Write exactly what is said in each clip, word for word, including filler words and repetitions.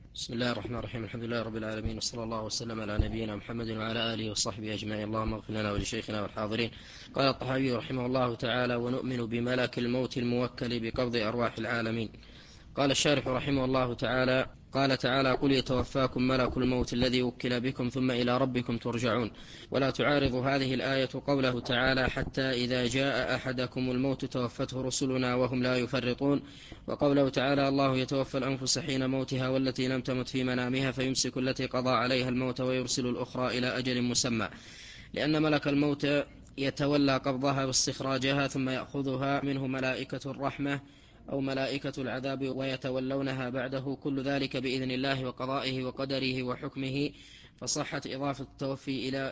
بسم الله الرحمن الرحيم. الحمد لله رب العالمين، وصلى الله وسلم على نبينا محمد وعلى آله وصحبه أجمعين. اللهم اغفر لنا ولشيخنا والحاضرين. قال الطحاوي رحمه الله تعالى: ونؤمن بملك الموت الموكل بقبض أرواح العالمين. قال الشارح رحمه الله تعالى: قال تعالى: قل يتوفاكم ملك الموت الذي وكل بكم ثم إلى ربكم ترجعون. ولا تعارض هذه الآية قوله تعالى: حتى إذا جاء أحدكم الموت توفته رسلنا وهم لا يفرطون. وقوله تعالى: الله يتوفى الأنفس حين موتها والتي لم تمت في منامها فيمسك التي قضى عليها الموت ويرسل الأخرى إلى أجل مسمى. لأن ملك الموت يتولى قبضها واستخراجها ثم يأخذها منه ملائكة الرحمة أو ملائكة العذاب ويتولونها بعده، كل ذلك بإذن الله وقضائه وقدره وحكمه، فصحت إضافة التوفي إلى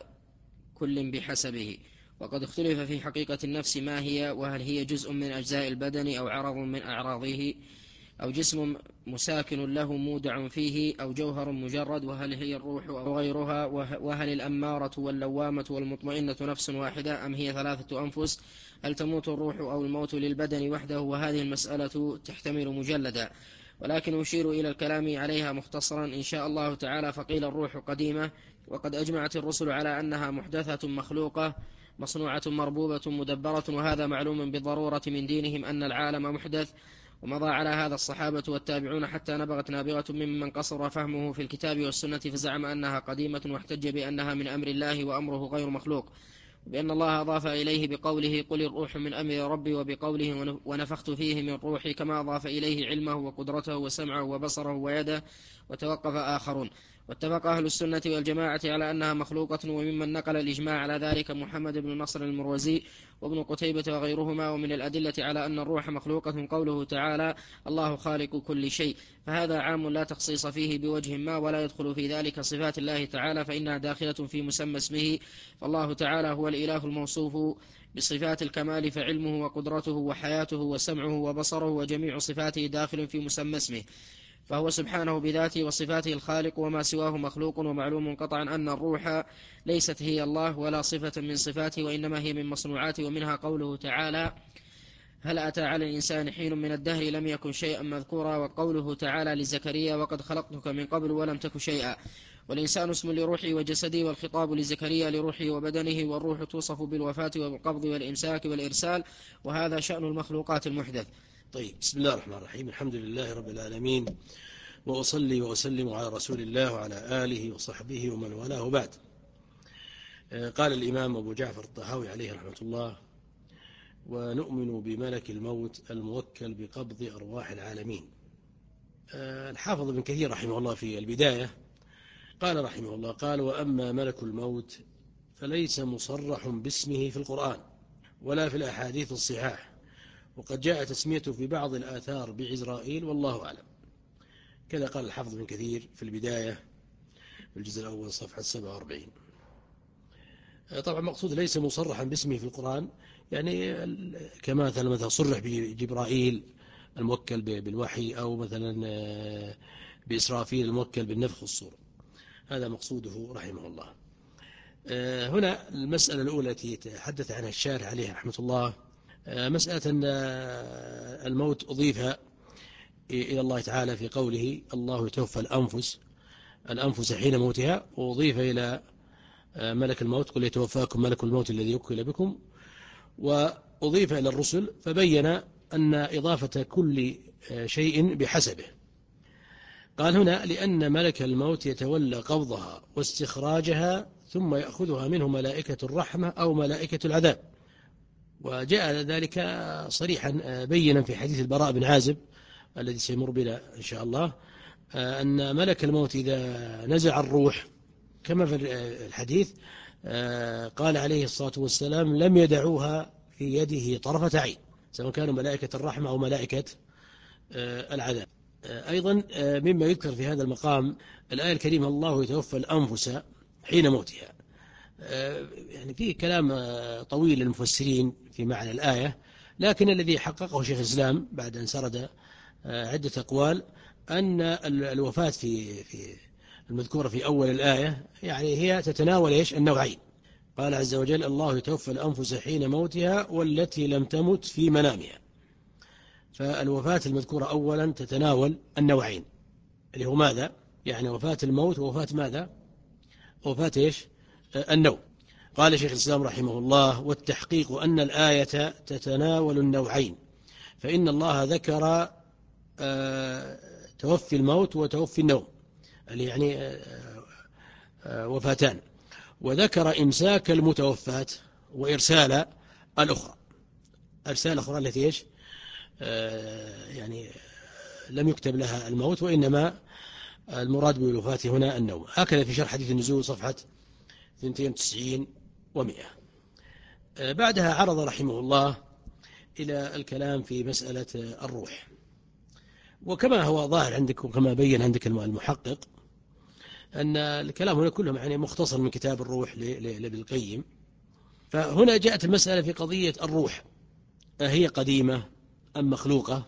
كل بحسبه. وقد اختلف في حقيقة النفس ما هي، وهل هي جزء من أجزاء البدن أو عرض من أعراضه أو جسم مساكن له مودع فيه أو جوهر مجرد، وهل هي الروح أو غيرها، وهل الأمارة واللوامة والمطمئنة نفس واحدة أم هي ثلاثة أنفس، هل تموت الروح أو الموت للبدن وحده. وهذه المسألة تحتمل مجلدا، ولكن أشير إلى الكلام عليها مختصرا إن شاء الله تعالى. فقيل: الروح قديمة، وقد أجمعت الرسل على أنها محدثة مخلوقة مصنوعة مربوبة مدبرة، وهذا معلوم بالضرورة من دينهم أن العالم محدث. ومضى على هذا الصحابة والتابعون حتى نبغت نابغة ممن قصر فهمه في الكتاب والسنة فزعم أنها قديمة، واحتج بأنها من أمر الله وأمره غير مخلوق، بأن الله أضاف إليه بقوله: قل الروح من أمر ربي، وبقوله: ونفخت فيه من روحي، كما أضاف إليه علمه وقدرته وسمعه وبصره ويده. وتوقف آخرون. واتفق أهل السنة والجماعة على أنها مخلوقة، وممن نقل الإجماع على ذلك محمد بن نصر المروزي وابن قتيبة وغيرهما. ومن الأدلة على أن الروح مخلوقة قوله تعالى: الله خالق كل شيء، فهذا عام لا تخصيص فيه بوجه ما، ولا يدخل في ذلك صفات الله تعالى فإنها داخلة في مسمى اسمه. فالله تعالى هو الإله الموصوف بصفات الكمال، فعلمه وقدرته وحياته وسمعه وبصره وجميع صفاته داخل في مسمى اسمه، فهو سبحانه بذاته وصفاته الخالق، وما سواه مخلوق. ومعلوم قطعا أن الروح ليست هي الله ولا صفة من صفاته، وإنما هي من مصنوعاته. ومنها قوله تعالى: هل أتى على الإنسان حين من الدهر لم يكن شيئا مذكورا. وقوله تعالى لزكريا: وقد خلقتك من قبل ولم تك شيئا. والإنسان اسم لروحه وجسده، والخطاب لزكريا لروحه وبدنه، والروح توصف بالوفاة والقبض والإمساك والإرسال، وهذا شأن المخلوقات المحدث. طيب، بسم الله الرحمن الرحيم. الحمد لله رب العالمين، وأصلي وأسلم على رسول الله وعلى آله وصحبه ومن والاه، بعد. قال الإمام أبو جعفر الطحاوي عليه رحمة الله: ونؤمن بملك الموت الموكل بقبض أرواح العالمين. الحافظ ابن كثير رحمه الله في البداية قال رحمه الله: قال: وأما ملك الموت فليس مصرح باسمه في القرآن ولا في الأحاديث الصحاح، وقد جاء تسميته في بعض الآثار بعزرائيل، والله أعلم. كذا قال الحافظ ابن كثير في البداية في الجزء الأول صفحة سبعة وأربعين. طبعا مقصود ليس مصرحا باسمه في القرآن، يعني كما مثلا مثلا صرح بجبرائيل الموكل بالوحي، أو مثلا بإسرافيل الموكل بالنفخ والصور. هذا مقصوده رحمه الله. هنا المسألة الأولى التي يتحدث عنها الشارح عليه رحمة الله، مسألة أن الموت أضيف إلى الله تعالى في قوله: الله يتوفى الأنفس الأنفس حين موتها، وأضيف إلى ملك الموت: قل يتوفاكم ملك الموت الذي وكل بكم، وأضيف إلى الرسل، فبين أن إضافة كل شيء بحسبه. قال هنا: لأن ملك الموت يتولى قبضها واستخراجها ثم يأخذها منه ملائكة الرحمة أو ملائكة العذاب. وجاء ذلك صريحا بينا في حديث البراء بن عازب الذي سيمر بنا إن شاء الله، أن ملك الموت إذا نزع الروح كما في الحديث قال عليه الصلاة والسلام: لم يدعوها في يده طرفة عين، سواء كانوا ملائكة الرحمة أو ملائكة العذاب. أيضا مما يذكر في هذا المقام الآية الكريمة: الله يتوفى الأنفس حين موتها. يعني فيه كلام طويل للمفسرين في معنى الآية، لكن الذي حققه شيخ الإسلام بعد أن سرد عدة أقوال أن الوفاة في في المذكورة في أول الآية يعني هي تتناول إيش؟ النوعين. قال عز وجل: الله يتوفى الأنفس حين موتها والتي لم تمت في منامها. فالوفاة المذكورة أولا تتناول النوعين، اللي هو ماذا؟ يعني وفاة الموت ووفاة ماذا؟ وفاة إيش؟ النوم. قال شيخ الإسلام رحمه الله: والتحقيق أن الآية تتناول النوعين، فإن الله ذكر توفي الموت وتوفي النوم، يعني وفاتان، وذكر إمساك المتوفات وإرسال الأخرى، أرسال الأخرى التي إيش؟ يعني لم يكتب لها الموت، وإنما المراد بالوفاة هنا النوم. هكذا في شرح حديث النزول صفحة اثنين وتسعين ومئة. بعدها عرض رحمه الله إلى الكلام في مسألة الروح، وكما هو ظاهر عندك وكما بين عندك المحقق أن الكلام هنا كله يعني مختصر من كتاب الروح لابن القيم. فهنا جاءت المسألة في قضية الروح، هي قديمة أم مخلوقة؟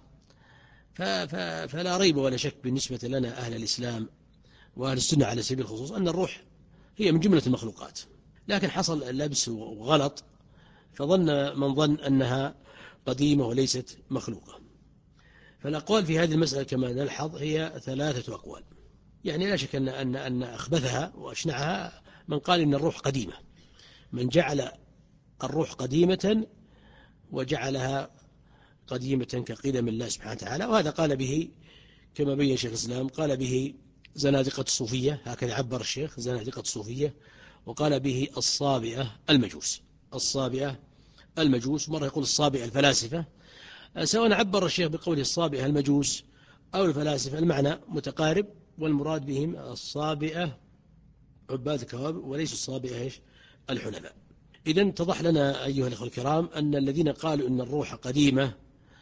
فلا ريب ولا شك بالنسبة لنا أهل الإسلام وأهل السنة على سبيل الخصوص أن الروح هي من جملة المخلوقات، لكن حصل لبس وغلط فظن من ظن أنها قديمة وليست مخلوقة. فالأقوال في هذه المسألة كما نلحظ هي ثلاثة أقوال، يعني لا شك أن, أن, أن أخبثها وأشنعها من قال إن الروح قديمة، من جعل الروح قديمة وجعلها قديمة كقدم الله سبحانه وتعالى، وهذا قال به كما بين شيخ الإسلام، قال به زنادقة الصوفية، هكذا عبر الشيخ، زنادقة الصوفية، وقال به الصابئة المجوس، الصابئة المجوس، مرة يقول الصابئة الفلاسفة، سواء عبر الشيخ بقوله الصابئة المجوس أو الفلاسفة المعنى متقارب، والمراد بهم الصابئة عباد الكواكب وليس الصابئة إيش؟ الحنفاء. إذن اتضح لنا أيها الأخوة الكرام أن الذين قالوا أن الروح قديمة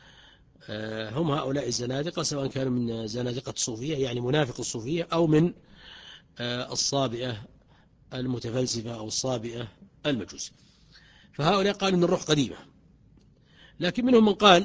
هم هؤلاء الزنادقة، سواء كانوا من زنادقة الصوفية يعني منافق الصوفية أو من الصابئة المتفلسفة أو الصابئة المجوس. فهؤلاء قالوا أن الروح قديمة، لكن منهم من قال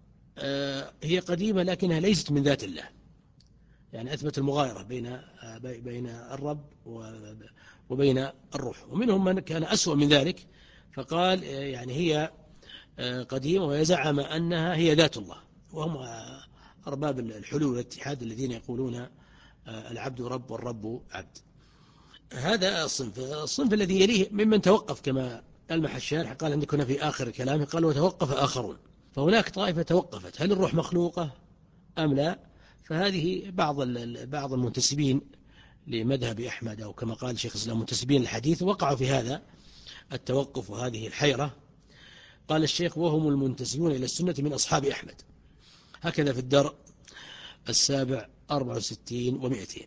هي قديمة لكنها ليست من ذات الله، يعني أثبت المغايرة بين بين الرب وبين الروح. ومنهم من كان أسوأ من ذلك فقال يعني هي قديمة ويزعم أنها هي ذات الله، وهم أرباب الحلول والاتحاد الذين يقولون العبد رب والرب عبد. هذا الصنف. الصنف الذي يليه ممن توقف كما ألمح الشارح، قال عندك هنا في آخر كلامه قال وتوقف آخرون، فهناك طائفة توقفت هل الروح مخلوقة أم لا؟ فهذه بعض بعض المنتسبين لمذهب أحمد أو كما قال شيخ الإسلام منتسبين الحديث وقعوا في هذا التوقف وهذه الحيرة. قال الشيخ وهم المنتسبون إلى السنة من أصحاب أحمد، هكذا في الدرء السابع أربعة وستين ومئتين.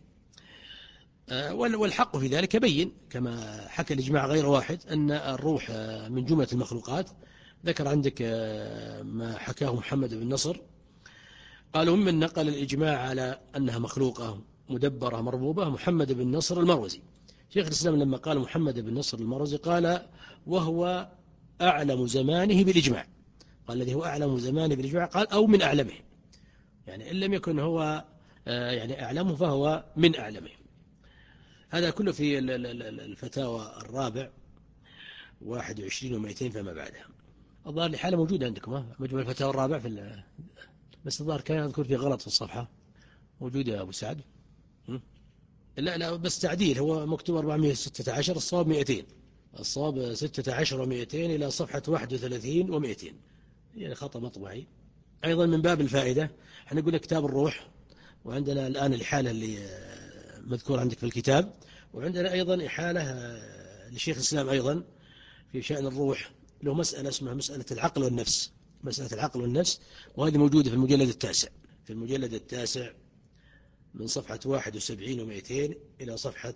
والحق في ذلك بين كما حكى الإجماع غير واحد أن الروح من جملة المخلوقات. ذكر عندك ما حكاه محمد بن نصر، قالوا ممن نقل الإجماع على أنها مخلوقة مدبرة مربوبة محمد بن نصر المروزي. شيخ الإسلام لما قال محمد بن نصر المروزي قال وهو أعلم زمانه بالإجماع، قال الذي هو أعلم زمانه بالإجماع، قال أو من أعلمه، يعني إن لم يكن هو يعني أعلمه فهو من أعلمه. هذا كله في الفتاوى الرابع واحد وعشرين ومئتين فما بعدها. الظاهر لحالة موجودة عندكم مجموع الفتاوى الرابع في، بس الظاهر كان يذكر فيه غلط في الصفحة، موجود يا أبو سعد؟ لا لا بس تعديل، هو مكتوب أربعمائة وستة عشر، الصواب مئتين، الصواب ستة عشر ومئتين إلى صفحة واحد وثلاثين ومئتين، يعني خطأ مطبعي. أيضا من باب الفائدة احنا قلنا كتاب الروح، وعندنا الآن الإحالة اللي مذكور عندك في الكتاب، وعندنا أيضا إحالة لشيخ الإسلام أيضا في شأن الروح، له مسألة اسمها مسألة العقل والنفس، مسألة العقل والنفس، وهذه موجودة في المجلد التاسع، في المجلد التاسع من صفحة واحد وسبعين ومئتين إلى صفحة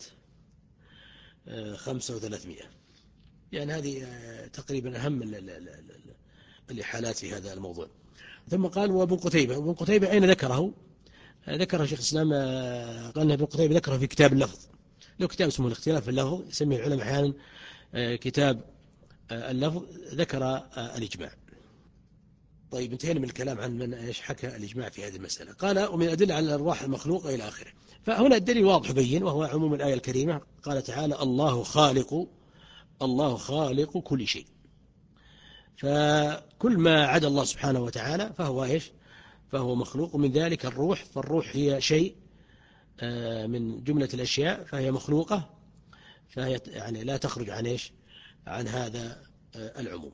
خمسة وثلاثمائة، يعني هذه تقريبا أهم الإحالات في هذا الموضوع. ثم قال وابن قتيبة، وابن قتيبة أين ذكره؟ ذكر شيخ الإسلام، قال أن ابن قتيبة ذكره في كتاب اللفظ، له كتاب اسمه الاختلاف في اللفظ، يسميه العلماء أحيانا كتاب اللفظ، ذكر الإجماع. طيب انتهينا من الكلام عن من ايش حكى الإجماع في هذه المسألة. قال ومن أدلة على الأرواح المخلوقة إلى آخره. فهنا الدليل واضح بين، وهو عموم الآية الكريمة، قال تعالى الله خالق، الله خالق كل شيء، فكل ما عدا الله سبحانه وتعالى فهو ايش؟ فهو مخلوق، من ذلك الروح، فالروح هي شيء من جملة الأشياء فهي مخلوقة، فهي يعني لا تخرج عن إيش عن هذا العموم.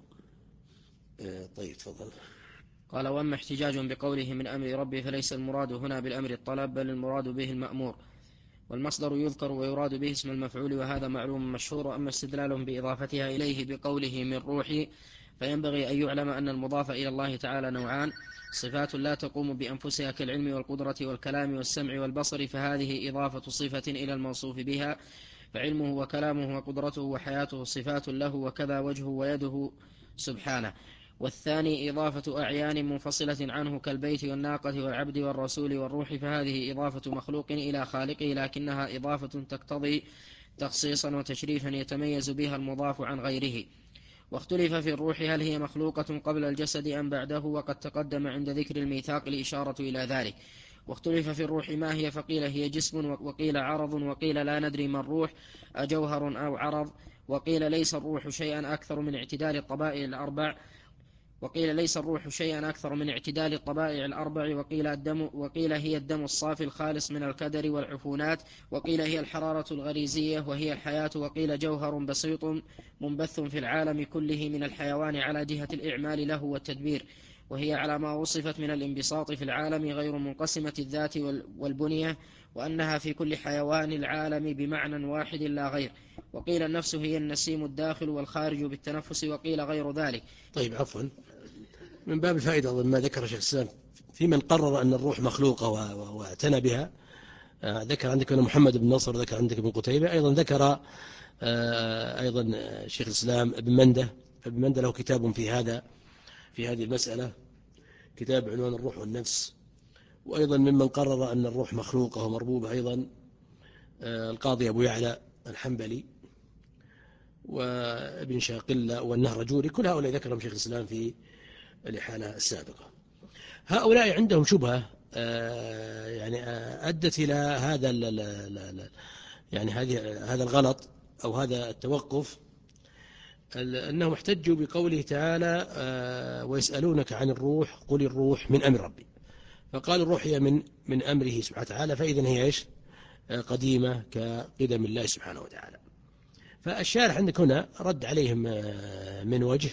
طيب تفضل. قال: وأما احتجاج بقوله من أمر ربي فليس المراد هنا بالأمر الطلب، بل المراد به المأمور، والمصدر يذكر ويراد به اسم المفعول، وهذا معلوم مشهور. وأما استدلالهم بإضافتها إليه بقوله من روحي، فينبغي أن يعلم أن المضاف إلى الله تعالى نوعان: صفات لا تقوم بأنفسها كالعلم والقدرة والكلام والسمع والبصر، فهذه إضافة صفة إلى الموصوف بها، فعلمه وكلامه وقدرته وحياته صفات له، وكذا وجهه ويده سبحانه. والثاني إضافة أعيان منفصلة عنه كالبيت والناقة والعبد والرسول والروح، فهذه إضافة مخلوق إلى خالقه، لكنها إضافة تقتضي تخصيصا وتشريفا يتميز بها المضاف عن غيره. واختلف في الروح هل هي مخلوقة قبل الجسد أم بعده، وقد تقدم عند ذكر الميثاق الإشارة إلى ذلك. واختلف في الروح ما هي، فقيل هي جسم، وقيل عرض، وقيل لا ندري ما الروح أجوهر أو عرض، وقيل ليس الروح شيئا أكثر من اعتدال الطبائع الأربع وقيل ليس الروح شيئا أكثر من اعتدال الطبائع الأربع وقيل الدم وقيل هي الدم الصافي الخالص من الكدر والعفونات، وقيل هي الحرارة الغريزية وهي الحياة، وقيل جوهر بسيط منبث في العالم كله من الحيوان على جهة الإعمال له والتدبير، وهي على ما وصفت من الانبساط في العالم غير منقسمة الذات والبنية، وأنها في كل حيوان العالم بمعنى واحد لا غير. وقيل النفس هي النسيم الداخل والخارج بالتنفس، وقيل غير ذلك. طيب عفوا، من باب الفائدة أظن ما ذكر شيخ الإسلام في من قرر أن الروح مخلوقة واعتنى بها. ذكر عندك محمد بن نصر، ذكر عندك ابن قتيبة، أيضا ذكر أيضا شيخ الإسلام ابن مندة. ابن مندة له كتاب في هذا في هذه المسألة، كتاب عنوان الروح والنفس. وأيضا ممن قرر أن الروح مخلوقة ومربوبة أيضا القاضي أبو يعلى الحنبلي وابن شاقلة والنهرجوري، كل هؤلاء ذكرهم شيخ الإسلام في الإحالة السابقة. هؤلاء عندهم شبهة يعني أدت إلى هذا يعني هذه هذا الغلط أو هذا التوقف، أنهم احتجوا بقوله تعالى ويسألونك عن الروح قل الروح من أمر ربي، فقال الروح هي من من أمره سبحانه وتعالى، فإذن هي إيش قديمة كقدم الله سبحانه وتعالى. فالشارح عندك هنا رد عليهم من وجه،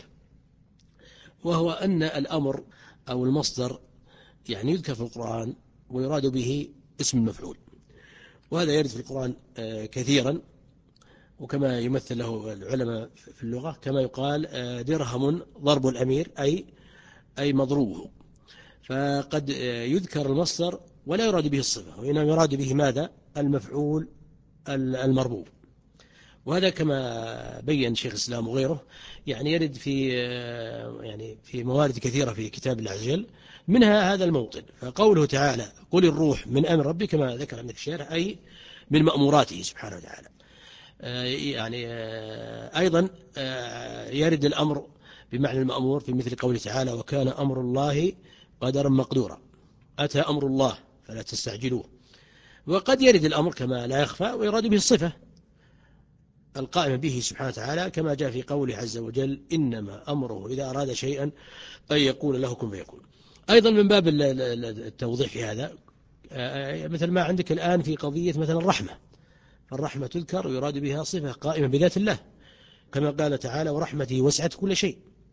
وهو أن الأمر أو المصدر يعني يذكر في القرآن ويراد به اسم المفعول، وهذا يرد في القرآن كثيرا، وكما يمثل له العلماء في اللغة كما يقال درهم ضرب الأمير أي أي مضروبه. فقد يذكر المصدر ولا يراد به الصفة، وإنما يراد به ماذا؟ المفعول المربوب. وهذا كما بين شيخ الإسلام وغيره يعني يرد في يعني في موارد كثيرة في كتاب الله عز وجل، منها هذا الموطن. فقوله تعالى قل الروح من أمر ربي كما ذكر عندك الشارح أي من مأموراته سبحانه وتعالى. يعني أيضا يرد الأمر بمعنى المأمور في مثل قوله تعالى وكان أمر الله قدرا مقدورا، أتى أمر الله فلا تستعجلوه. وقد يرد الأمر كما لا يخفى ويراد به الصفة القائمة به سبحانه وتعالى، كما جاء في قوله عز وجل إنما أمره إذا أراد شيئا أن يقول له كن فيكون. أيضا من باب التوضيح في هذا مثل ما عندك الآن في قضية مثلا الرحمة، فالرحمة تذكر ويراد بها صفة قائمة بذات الله كما قال تعالى ورحمته وسعت كل شيء.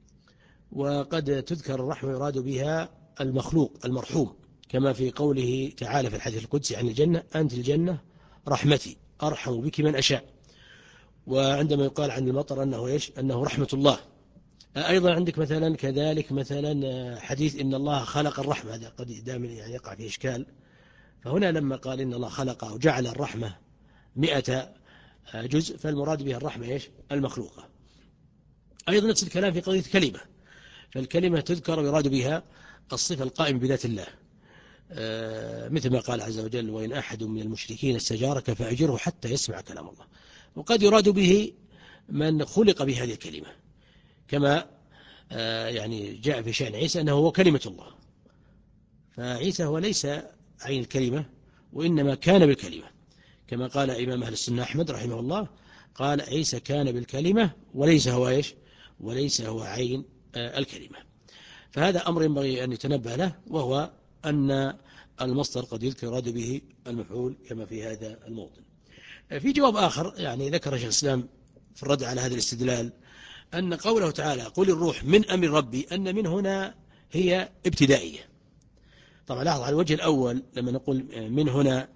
وقد تذكر الرحمة يراد بها المخلوق المرحوم كما في قوله تعالى في الحديث القدسي عن الجنة أنت الجنة رحمتي أرحم بك من أشاء. وعندما يقال عن المطر أنه إيش أنه رحمة الله. أيضا عندك مثلا كذلك مثلا حديث إن الله خلق الرحمة، هذا قد دائما يعني يقع في إشكال، فهنا لما قال إن الله خلق وجعل الرحمة مئة جزء فالمراد بها الرحمة إيش المخلوقة. أيضا نفس الكلام في قضية كلمة، فالكلمة تذكر ويراد بها الصفة القائمة بذات الله مثل ما قال عز وجل وإن أحد من المشركين استجارك فأجره حتى يسمع كلام الله. وقد يراد به من خلق بهذه الكلمة كما يعني جاء في شأن عيسى أنه هو كلمة الله، فعيسى هو ليس عين الكلمة وإنما كان بالكلمة كما قال إمام أهل السنة أحمد رحمه الله قال عيسى كان بالكلمة وليس هو إيش وليس هو عين الكلمة. فهذا أمر ينبغي أن يتنبه له، وهو أن المصدر قد يذكر يراد به المفعول كما في هذا الموطن. في جواب آخر يعني ذكر شيخ الإسلام في الرد على هذا الاستدلال أن قوله تعالى قل الروح من أمر ربي أن من هنا هي ابتدائية. طبعا لاحظ على الوجه الأول لما نقول من هنا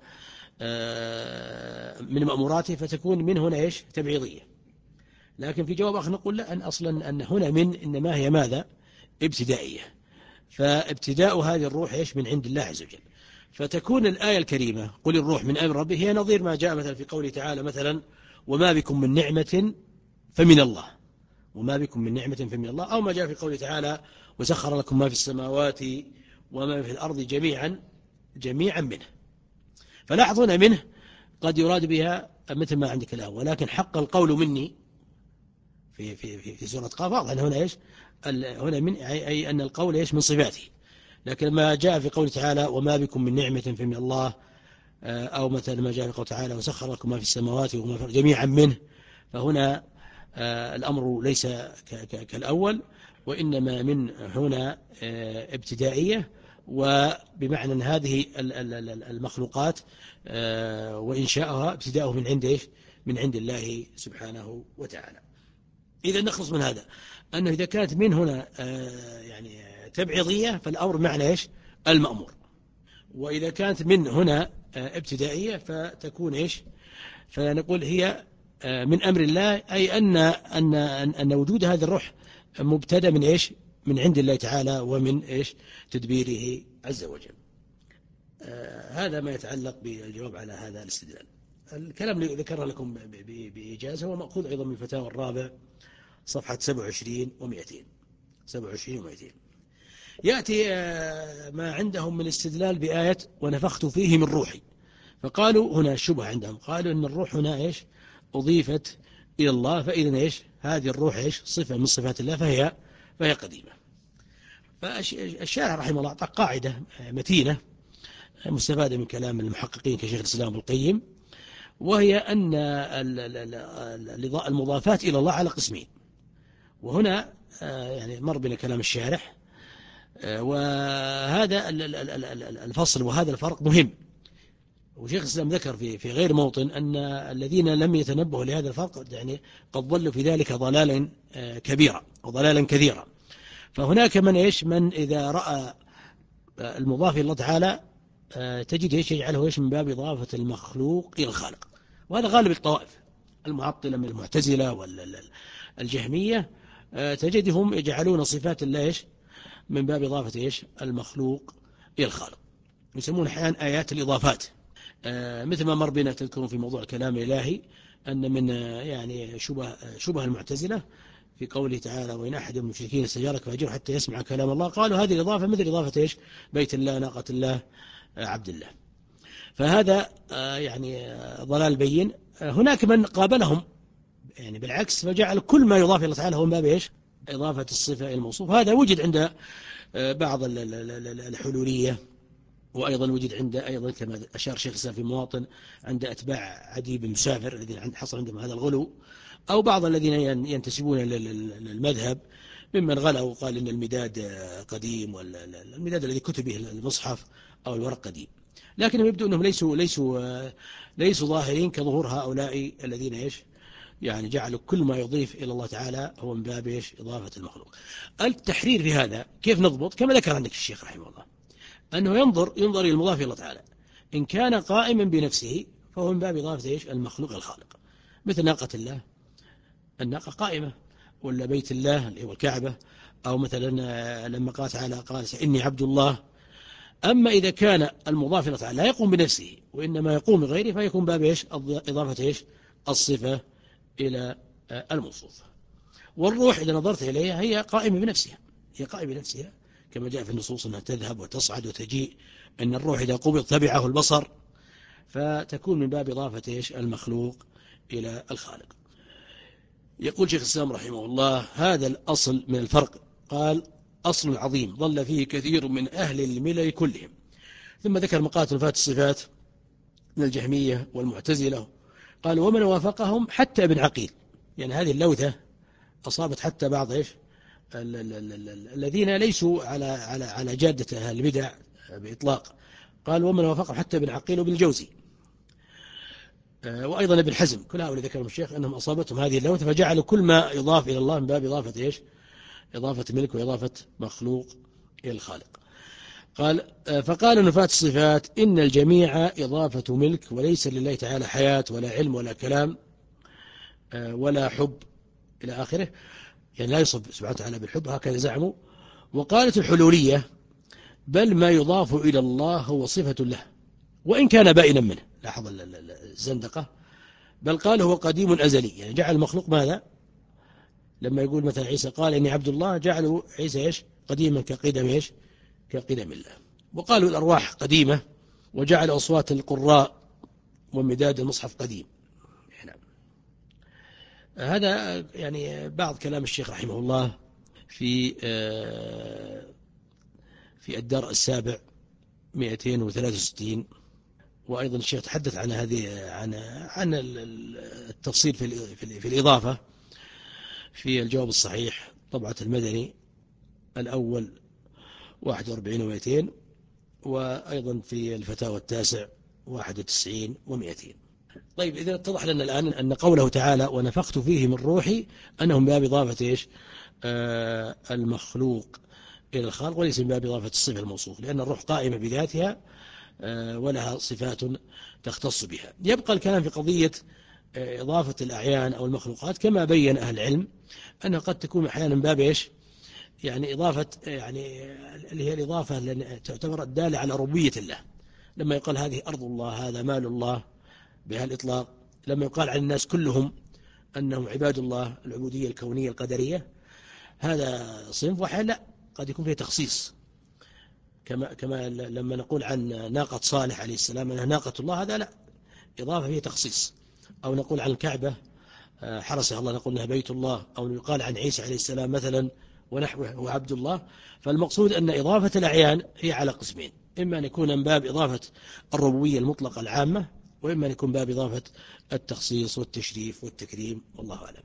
من مأموراته فتكون من هنا إيش تبعيضية، لكن في جواب آخر نقول لا، أن أصلا أن هنا من إنما هي ماذا ابتدائية، فابتداء هذه الروح إيش من عند الله عز وجل. فتكون الآية الكريمة قل الروح من أمر ربي هي نظير ما جاء مثلا في قوله تعالى مثلا وما بكم من نعمة فمن الله، وما بكم من نعمة فمن الله، أو ما جاء في قوله تعالى وسخر لكم ما في السماوات وما في الأرض جميعا جميعا منه. فلاحظون منه قد يراد بها مثل ما عندك الآن، ولكن حق القول مني في في في, في سورة قاف واضح أن هنا إيش هنا من أي, أي أن القول إيش من صفاته. لكن ما جاء في قوله تعالى وما بكم من نعمة فمن الله، أو مثلا ما جاء في قوله تعالى وسخر لكم ما في السماوات وما في جميعا منه، فهنا الأمر ليس كالأول، وإنما من هنا ابتدائية، وبمعنى أن هذه المخلوقات وإنشاءها ابتداؤه من عند إيش من عند الله سبحانه وتعالى. إذا نخلص من هذا أنه إذا كانت من هنا يعني تبعيضية فالأمر معنى إيش المأمور، وإذا كانت من هنا ابتدائية فتكون إيش فنقول هي من أمر الله، أي أن أن أن وجود هذا الروح مبتدأ من إيش من عند الله تعالى ومن إيش تدبيره عز وجل. آه هذا ما يتعلق بالجواب على هذا الاستدلال. الكلام اللي ذكره لكم بإيجاز هو مأخوذ أيضا من الفتاوى الرابع صفحة سبعة وعشرين ومئتين سبعة وعشرين ومئتين. يأتي آه ما عندهم من استدلال بآية ونفخت فيه من روحي، فقالوا هنا الشبهة عندهم، قالوا أن الروح هنا إيش أضيفت إلى الله، فإذا إيش هذه الروح إيش صفة من صفات الله فهي فهي قديمة. فالشارع رحمه الله أعطى قاعدة متينة مستفادة من كلام المحققين كشيخ الإسلام ابن القيم، وهي أن المضافات إلى الله على قسمين، وهنا يعني مر بنا كلام الشارح، وهذا الفصل وهذا الفرق مهم. وشيخ الإسلام ذكر في في غير موطن أن الذين لم يتنبهوا لهذا الفرق يعني قد ضلوا في ذلك ضلالا كبيرا وضلالا كثيرا. فهناك من إيش من إذا رأى المضاف إلى الله تعالى تجد إيش يجعله إيش من باب إضافة المخلوق إلى الخالق، وهذا غالب الطوائف المعطلة من المعتزلة والجهمية، تجدهم يجعلون صفات الله إيش من باب إضافة إيش المخلوق إلى الخالق، يسمون أحيانا آيات الإضافات، مثل ما مر بنا تذكرون في موضوع الكلام الإلهي أن من يعني شبه شبه المعتزلة في قوله تعالى وإن أحد من المشركين استجارك فأجره حتى يسمع كلام الله، قالوا هذه الإضافة مثل إضافة إيش بيت الله ناقة الله عبد الله، فهذا يعني ضلال بين. هناك من قابلهم يعني بالعكس فجعل كل ما يضاف إلى الله تعالى هو ما بإيش إضافة الصفة إلى الموصوف. هذا وجد عند بعض الحلولية، وأيضا وجد عند أيضا كما أشار شيخ الإسلام في مواطن عند أتباع عدي بن مسافر الذين حصل عندهم هذا الغلو، أو بعض الذين ينتسبون للمذهب ممن غلوا وقال إن المداد قديم، والمداد الذي كتب به المصحف أو الورق قديم، لكنهم يبدو أنهم ليسوا ليسوا ليسوا ظاهرين كظهور هؤلاء الذين إيش يعني جعلوا كل ما يضيف إلى الله تعالى هو من باب إيش إضافة المخلوق. التحرير في هذا كيف نضبط؟ كما ذكر عندك الشيخ رحمه الله أنه ينظر ينظر إلى المضاف إلى الله تعالى، إن كان قائما بنفسه فهو من باب إضافة إيش المخلوق الخالق، مثل ناقة الله الناقة قائمة، ولا بيت الله اللي هو الكعبة، أو مثلا لما قال تعالى قال إني عبد الله. أما إذا كان المضاف إلى الله تعالى لا يقوم بنفسه وإنما يقوم بغيره فيكون باب إيش إضافة إيش الصفة إلى الموصوف. والروح إذا نظرت إليها هي قائمة بنفسها، هي قائمة بنفسها كما جاء في النصوص أنها تذهب وتصعد وتجيء، أن الروح إذا قبض تبعه البصر، فتكون من باب إضافة إيش المخلوق إلى الخالق. يقول شيخ الإسلام رحمه الله هذا الأصل من الفرق قال أصل عظيم ظل فيه كثير من أهل الملل كلهم. ثم ذكر مقاتل فات الصفات من الجهمية والمعتزلة، قال ومن وافقهم حتى ابن عقيل، يعني هذه اللوثة أصابت حتى بعض إيش الذين ليسوا على على على جادة أهل البدع بإطلاق، قال ومن وافقهم حتى ابن عقيل وابن الجوزي وأيضا ابن حزم، كل هؤلاء ذكرهم الشيخ أنهم أصابتهم هذه اللوثة فجعلوا كل ما يضاف إلى الله من باب إضافة إيش؟ إضافة ملك وإضافة مخلوق إلى الخالق. قال فقال نفاة الصفات إن الجميع إضافة ملك، وليس لله تعالى حياة ولا علم ولا كلام ولا حب إلى آخره، يعني لا يصف سبحانه وتعالى بالحب، هكذا زعموا. وقالت الحلولية بل ما يضاف إلى الله هو صفة له وإن كان بائنا منه، لاحظ الزندقة، بل قال هو قديم أزلي، يعني جعل المخلوق ماذا؟ لما يقول مثلا عيسى قال إني عبد الله، جعلوا عيسى إيش؟ قديما كقدم إيش؟ كقدم الله. وقالوا الأرواح قديمة، وجعل أصوات القراء ومداد المصحف قديم. نعم. هذا يعني بعض كلام الشيخ رحمه الله في في الدار السابع مئتين وثلاثة وستين. وأيضا الشيخ تحدث عن هذه عن عن التفصيل في في الإضافة في الجواب الصحيح طبعة المدني الأول واحد وأربعين ومئتين، وأيضا في الفتاوى التاسع واحد وتسعين ومئتين. طيب إذا اتضح لنا الآن أن قوله تعالى ونفخت فيه من روحي أنهم باب إضافة إيش؟ آه المخلوق إلى الخالق، وليس من باب إضافة الصفة الموصوف، لأن الروح قائمة بذاتها آه ولها صفات تختص بها. يبقى الكلام في قضية آه إضافة الأعيان أو المخلوقات، كما بين أهل العلم أنها قد تكون أحيانا من باب إيش؟ يعني إضافة يعني اللي هي الإضافة اللي تعتبر الدالة على ربوبية الله، لما يقال هذه أرض الله، هذا مال الله بهالإطلاق، لما يقال عن الناس كلهم أنهم عباد الله، العبودية الكونية القدرية، هذا صنف. وحين لا، قد يكون فيه تخصيص، كما كما لما نقول عن ناقة صالح عليه السلام أنها ناقة الله، هذا لا، إضافة فيه تخصيص. أو نقول عن الكعبة حرسها الله نقول أنها بيت الله، أو يقال عن عيسى عليه السلام مثلا ونحوه وعبد الله. فالمقصود أن إضافة الأعيان هي على قسمين، إما أن يكون من باب إضافة الربوبية المطلقة العامة، وإما أن يكون باب إضافة التخصيص والتشريف والتكريم، والله أعلم.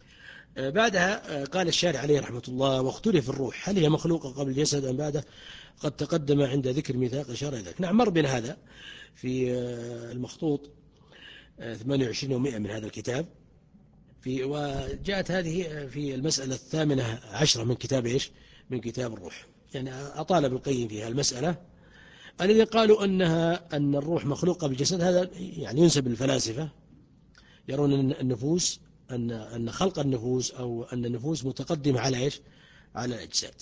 بعدها قال الشارع عليه رحمة الله واختلف الروح هل هي مخلوقة قبل الجسد أم بعده، قد تقدم عند ذكر ميثاق إشارة ذلك. نعم، مر بنا هذا في المخطوط ثمانية وعشرين ومئة من هذا الكتاب، في وجاءت هذه في المسألة الثامنة عشرة من كتاب إيش؟ من كتاب الروح. يعني أطال ابن القيم فيها المسألة. الذي قالوا أنها أن الروح مخلوقة بالجسد، هذا يعني ينسب للفلاسفة، يرون أن النفوس أن أن خلق النفوس أو أن النفوس متقدمة على إيش؟ على الأجساد.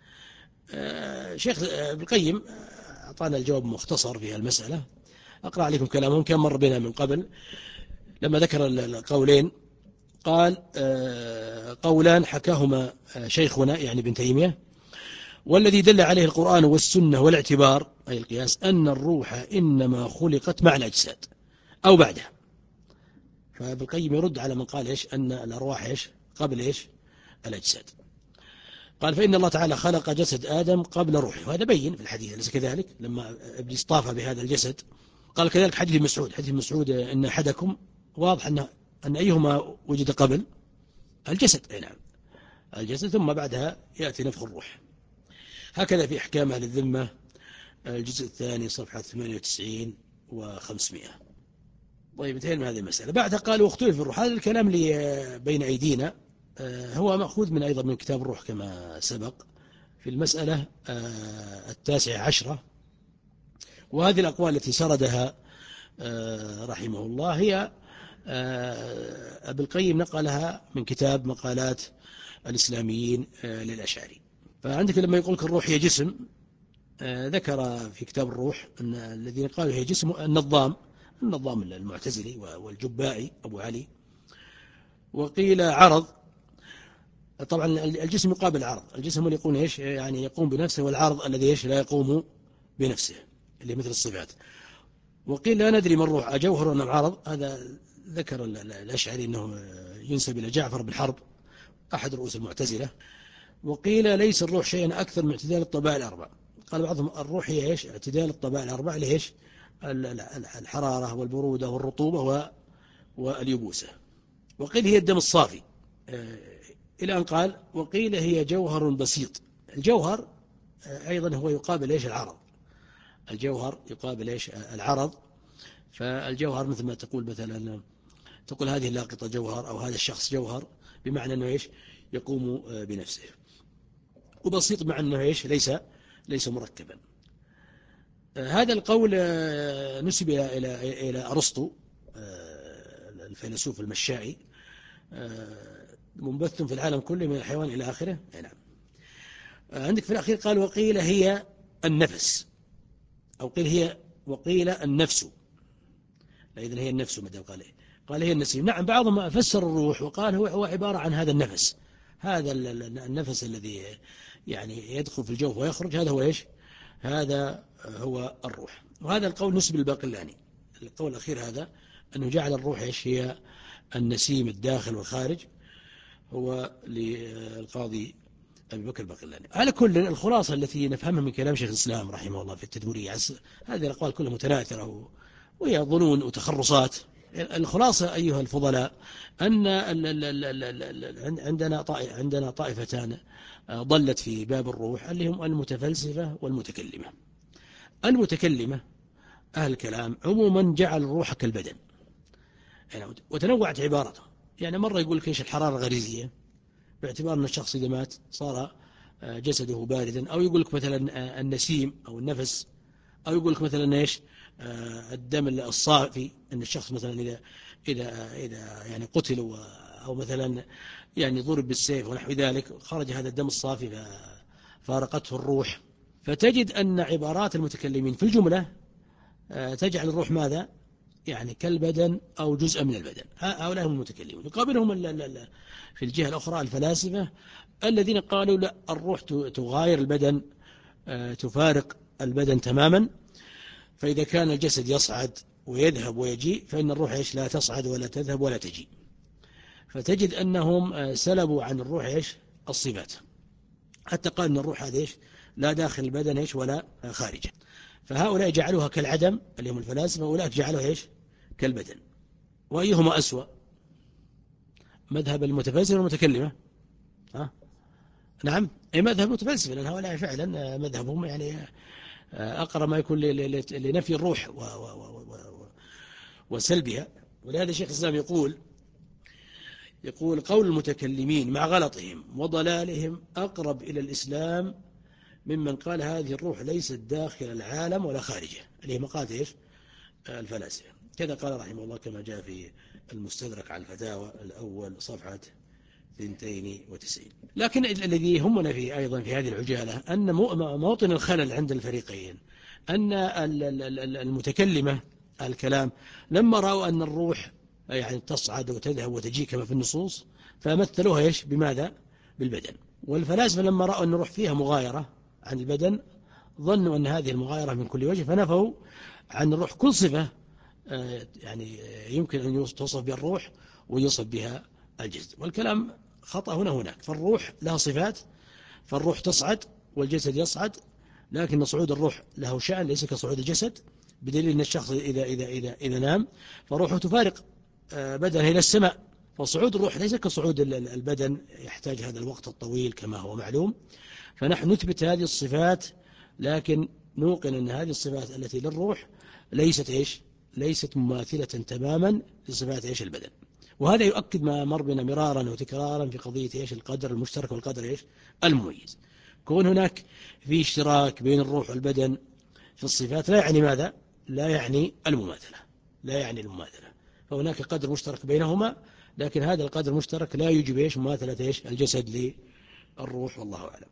آه شيخ ابن القيم أعطانا الجواب مختصر في المسألة، أقرأ عليكم كلامهم كم مر بنا من قبل لما ذكر القولين. قال آه قولان حكاهما شيخنا يعني ابن تيمية، والذي دل عليه القرآن والسنة والاعتبار أي القياس أن الروح إنما خلقت مع الأجساد أو بعدها. فابن القيم يرد على من قال إيش؟ أن الأرواح إيش؟ قبل إيش؟ الأجساد. قال فإن الله تعالى خلق جسد آدم قبل روحه، وهذا بين في الحديث، أليس كذلك؟ لما إبليس طاف بهذا الجسد. قال كذلك حديث مسعود، حديث مسعود إن أحدكم، واضح أن أن أيهما وجد قبل الجسد، أي نعم الجسد، ثم بعدها يأتي نفخ الروح. هكذا في أحكام أهل الذمة الجزء الثاني صفحة ثمانية وتسعين وخمسمائة. طيب انتهينا من هذه المسألة. بعدها قالوا واختلف الروح، هذا الكلام اللي بين أيدينا هو مأخوذ من أيضا من كتاب الروح كما سبق في المسألة التاسعة عشرة. وهذه الأقوال التي سردها رحمه الله هي ابن القيم نقلها من كتاب مقالات الإسلاميين للأشعري. فعندك لما يقول لك الروح هي جسم، ذكر في كتاب الروح أن الذين قالوا هي جسم النظام النظام المعتزلي والجبائي أبو علي. وقيل عرض، طبعا الجسم يقابل عرض، الجسم اللي يقوم إيش؟ يعني يقوم بنفسه، والعرض الذي إيش؟ لا يقوم بنفسه اللي مثل الصفات. وقيل لا ندري من الروح أجوهر أم عرض، هذا ذكر الأشعري أنه ينسب إلى جعفر بن حرب أحد رؤوس المعتزلة. وقيل ليس الروح شيئا أكثر من اعتدال الطبائع الأربع. قال بعضهم الروح هي إيش؟ اعتدال الطبائع الأربع، ليش؟ الحرارة والبرودة والرطوبة واليبوسة. وقيل هي الدم الصافي، إلى أن قال وقيل هي جوهر بسيط. الجوهر أيضا هو يقابل إيش؟ العرض. الجوهر يقابل إيش العرض. فالجوهر مثل ما تقول مثلا تقول هذه اللاقطة جوهر أو هذا الشخص جوهر، بمعنى أنه إيش يقوم بنفسه، وبسيط مع أنه إيش ليس ليس مركبا. هذا القول نسب إلى إلى إلى أرسطو الفيلسوف المشائي، منبث في العالم كله من الحيوان إلى آخره. نعم. عندك في الأخير قال وقيل هي النفس، أو قيل هي وقيل النفس، إذن هي النفس مدى قال قال هي النسيم. نعم، بعضهم فسر الروح وقال هو هو عبارة عن هذا النفس، هذا النفس الذي يعني يدخل في الجوف ويخرج، هذا هو إيش هذا هو الروح. وهذا القول نسب الباقلاني. القول الأخير هذا أنه جعل الروح إيش هي النسيم الداخل والخارج، هو للقاضي أبي بكر الباقلاني. على كل الخلاصة التي نفهمها من كلام شيخ الإسلام رحمه الله في التدمرية، هذه الأقوال كلها متناثرة وهي ظنون وتخرصات. الخلاصة أيها الفضلاء أن عندنا عندنا طائفتان ضلت في باب الروح، اللي هم المتفلسفة والمتكلمة. المتكلمة أهل الكلام عموما جعل الروح كالبدن، يعني وتنوعت عبارته. يعني مرة يقول لك إيش الحرارة الغريزية، باعتبار أن الشخص إذا مات صار جسده باردا، أو يقول لك مثلا النسيم أو النفس، أو يقول لك مثلا إيش الدم الصافي، أن الشخص مثلا إذا إذا إذا يعني قتل أو مثلا يعني ضرب بالسيف ونحو ذلك، خرج هذا الدم الصافي ففارقته الروح. فتجد أن عبارات المتكلمين في الجملة تجعل الروح ماذا؟ يعني كالبدن أو جزء من البدن. هؤلاء هم المتكلمون. يقابلهم في الجهة الأخرى الفلاسفة الذين قالوا لا، الروح تغاير البدن، تفارق البدن تماما. فإذا كان الجسد يصعد ويذهب ويجيء، فإن الروح إيش لا تصعد ولا تذهب ولا تجيء. فتجد أنهم سلبوا عن الروح إيش الصفات، حتى قال أن الروح هذا إيش لا داخل البدن إيش ولا خارجه. فهؤلاء جعلوها كالعدم اللي هم الفلاسفة، وأولئك جعلوها إيش كالبدن. وأيهما أسوأ؟ مذهب المتفلسفة والمتكلمة؟ ها؟ نعم، أي مذهب المتفلسفة، لأن هؤلاء فعلا مذهبهم يعني أقرب ما يكون لنفي الروح وسلبها. ولهذا شيخ الإسلام يقول يقول قول المتكلمين مع غلطهم وضلالهم أقرب إلى الإسلام ممن قال هذه الروح ليست داخل العالم ولا خارجه، اللي هي مقالة إيش الفلاسفة. كذا قال رحمه الله كما جاء في المستدرك على الفتاوى الأول صفحة اثنتين وتسعين. لكن الذي يهمنا فيه أيضا في هذه العجالة أن موطن الخلل عند الفريقين أن المتكلمة الكلام لما رأوا أن الروح يعني تصعد وتذهب وتجي كما في النصوص، فمثلوها إيش بماذا؟ بالبدن. والفلاسفة لما رأوا أن الروح فيها مغايرة عن البدن، ظنوا أن هذه المغايرة من كل وجه، فنفوا عن الروح كل صفة يعني يمكن أن توصف بها الروح ويوصف بها الجسد. والكلام خطأ هنا هناك. فالروح لها صفات، فالروح تصعد والجسد يصعد، لكن صعود الروح له شأن ليس كصعود الجسد، بدليل أن الشخص إذا, إذا, إذا, إذا نام فروحه تفارق بدنه إلى السماء. فصعود الروح ليس كصعود البدن، يحتاج هذا الوقت الطويل كما هو معلوم. فنحن نثبت هذه الصفات، لكن نوقن أن هذه الصفات التي للروح ليست إيش ليست مماثلة تماما لصفات إيش البدن. وهذا يؤكد ما مر بنا مرارا وتكرارا في قضية إيش القدر المشترك والقدر إيش المميز. كون هناك في اشتراك بين الروح والبدن في الصفات لا يعني ماذا؟ لا يعني المماثلة، لا يعني المماثلة. فهناك قدر مشترك بينهما، لكن هذا القدر المشترك لا يوجب إيش مماثلة إيش الجسد للروح، والله أعلم.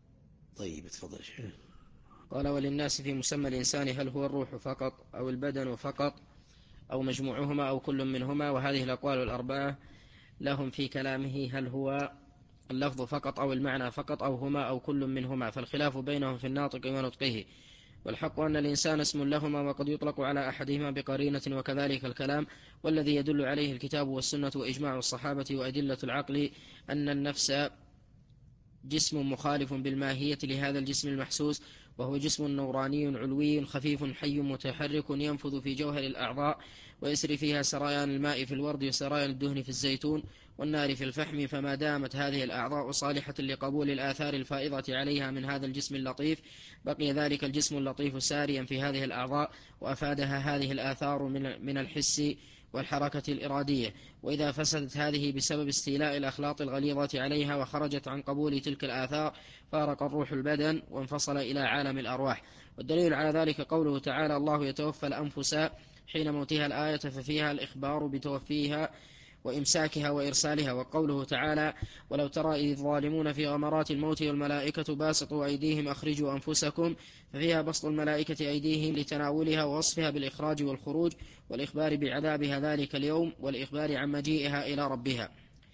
طيب تفضل شيخ. قال وللناس في مسمى الإنسان هل هو الروح فقط أو البدن فقط أو مجموعهما أو كل منهما؟ وهذه الأقوال الأربعة لهم في كلامه هل هو اللفظ فقط أو المعنى فقط أو هما أو كل منهما، فالخلاف بينهم في الناطق ونطقه. والحق أن الإنسان اسم لهما، وقد يطلق على أحدهما بقرينة، وكذلك الكلام. والذي يدل عليه الكتاب والسنة وإجماع الصحابة وأدلة العقل أن النفس جسم مخالف بالماهية لهذا الجسم المحسوس، وهو جسم نوراني علوي خفيف حي متحرك ينفذ في جوهر الأعضاء ويسري فيها سريان الماء في الورد وسريان الدهن في الزيتون والنار في الفحم، فما دامت هذه الأعضاء صالحة لقبول الآثار الفائضة عليها من هذا الجسم اللطيف بقي ذلك الجسم اللطيف ساريا في هذه الأعضاء، وأفادها هذه الآثار من الحس والحركة الإرادية. وإذا فسدت هذه بسبب استيلاء الأخلاط الغليظة عليها وخرجت عن قبول تلك الآثار فارق الروح البدن وانفصل إلى عالم الأرواح. والدليل على ذلك قوله تعالى: الله يتوفى الأنفس حين موتها الآية، ففيها الإخبار بتوفيها وإمساكها وإرسالها. وقوله تعالى: ولو ترى إذ الظالمون في غمرات الموت والملائكة باسطوا أيديهم أخرجوا أنفسكم، ففيها بسط الملائكة أيديهم لتناولها ووصفها بالإخراج والخروج والإخبار بعذابها ذلك اليوم والإخبار عن مجيئها إلى ربها.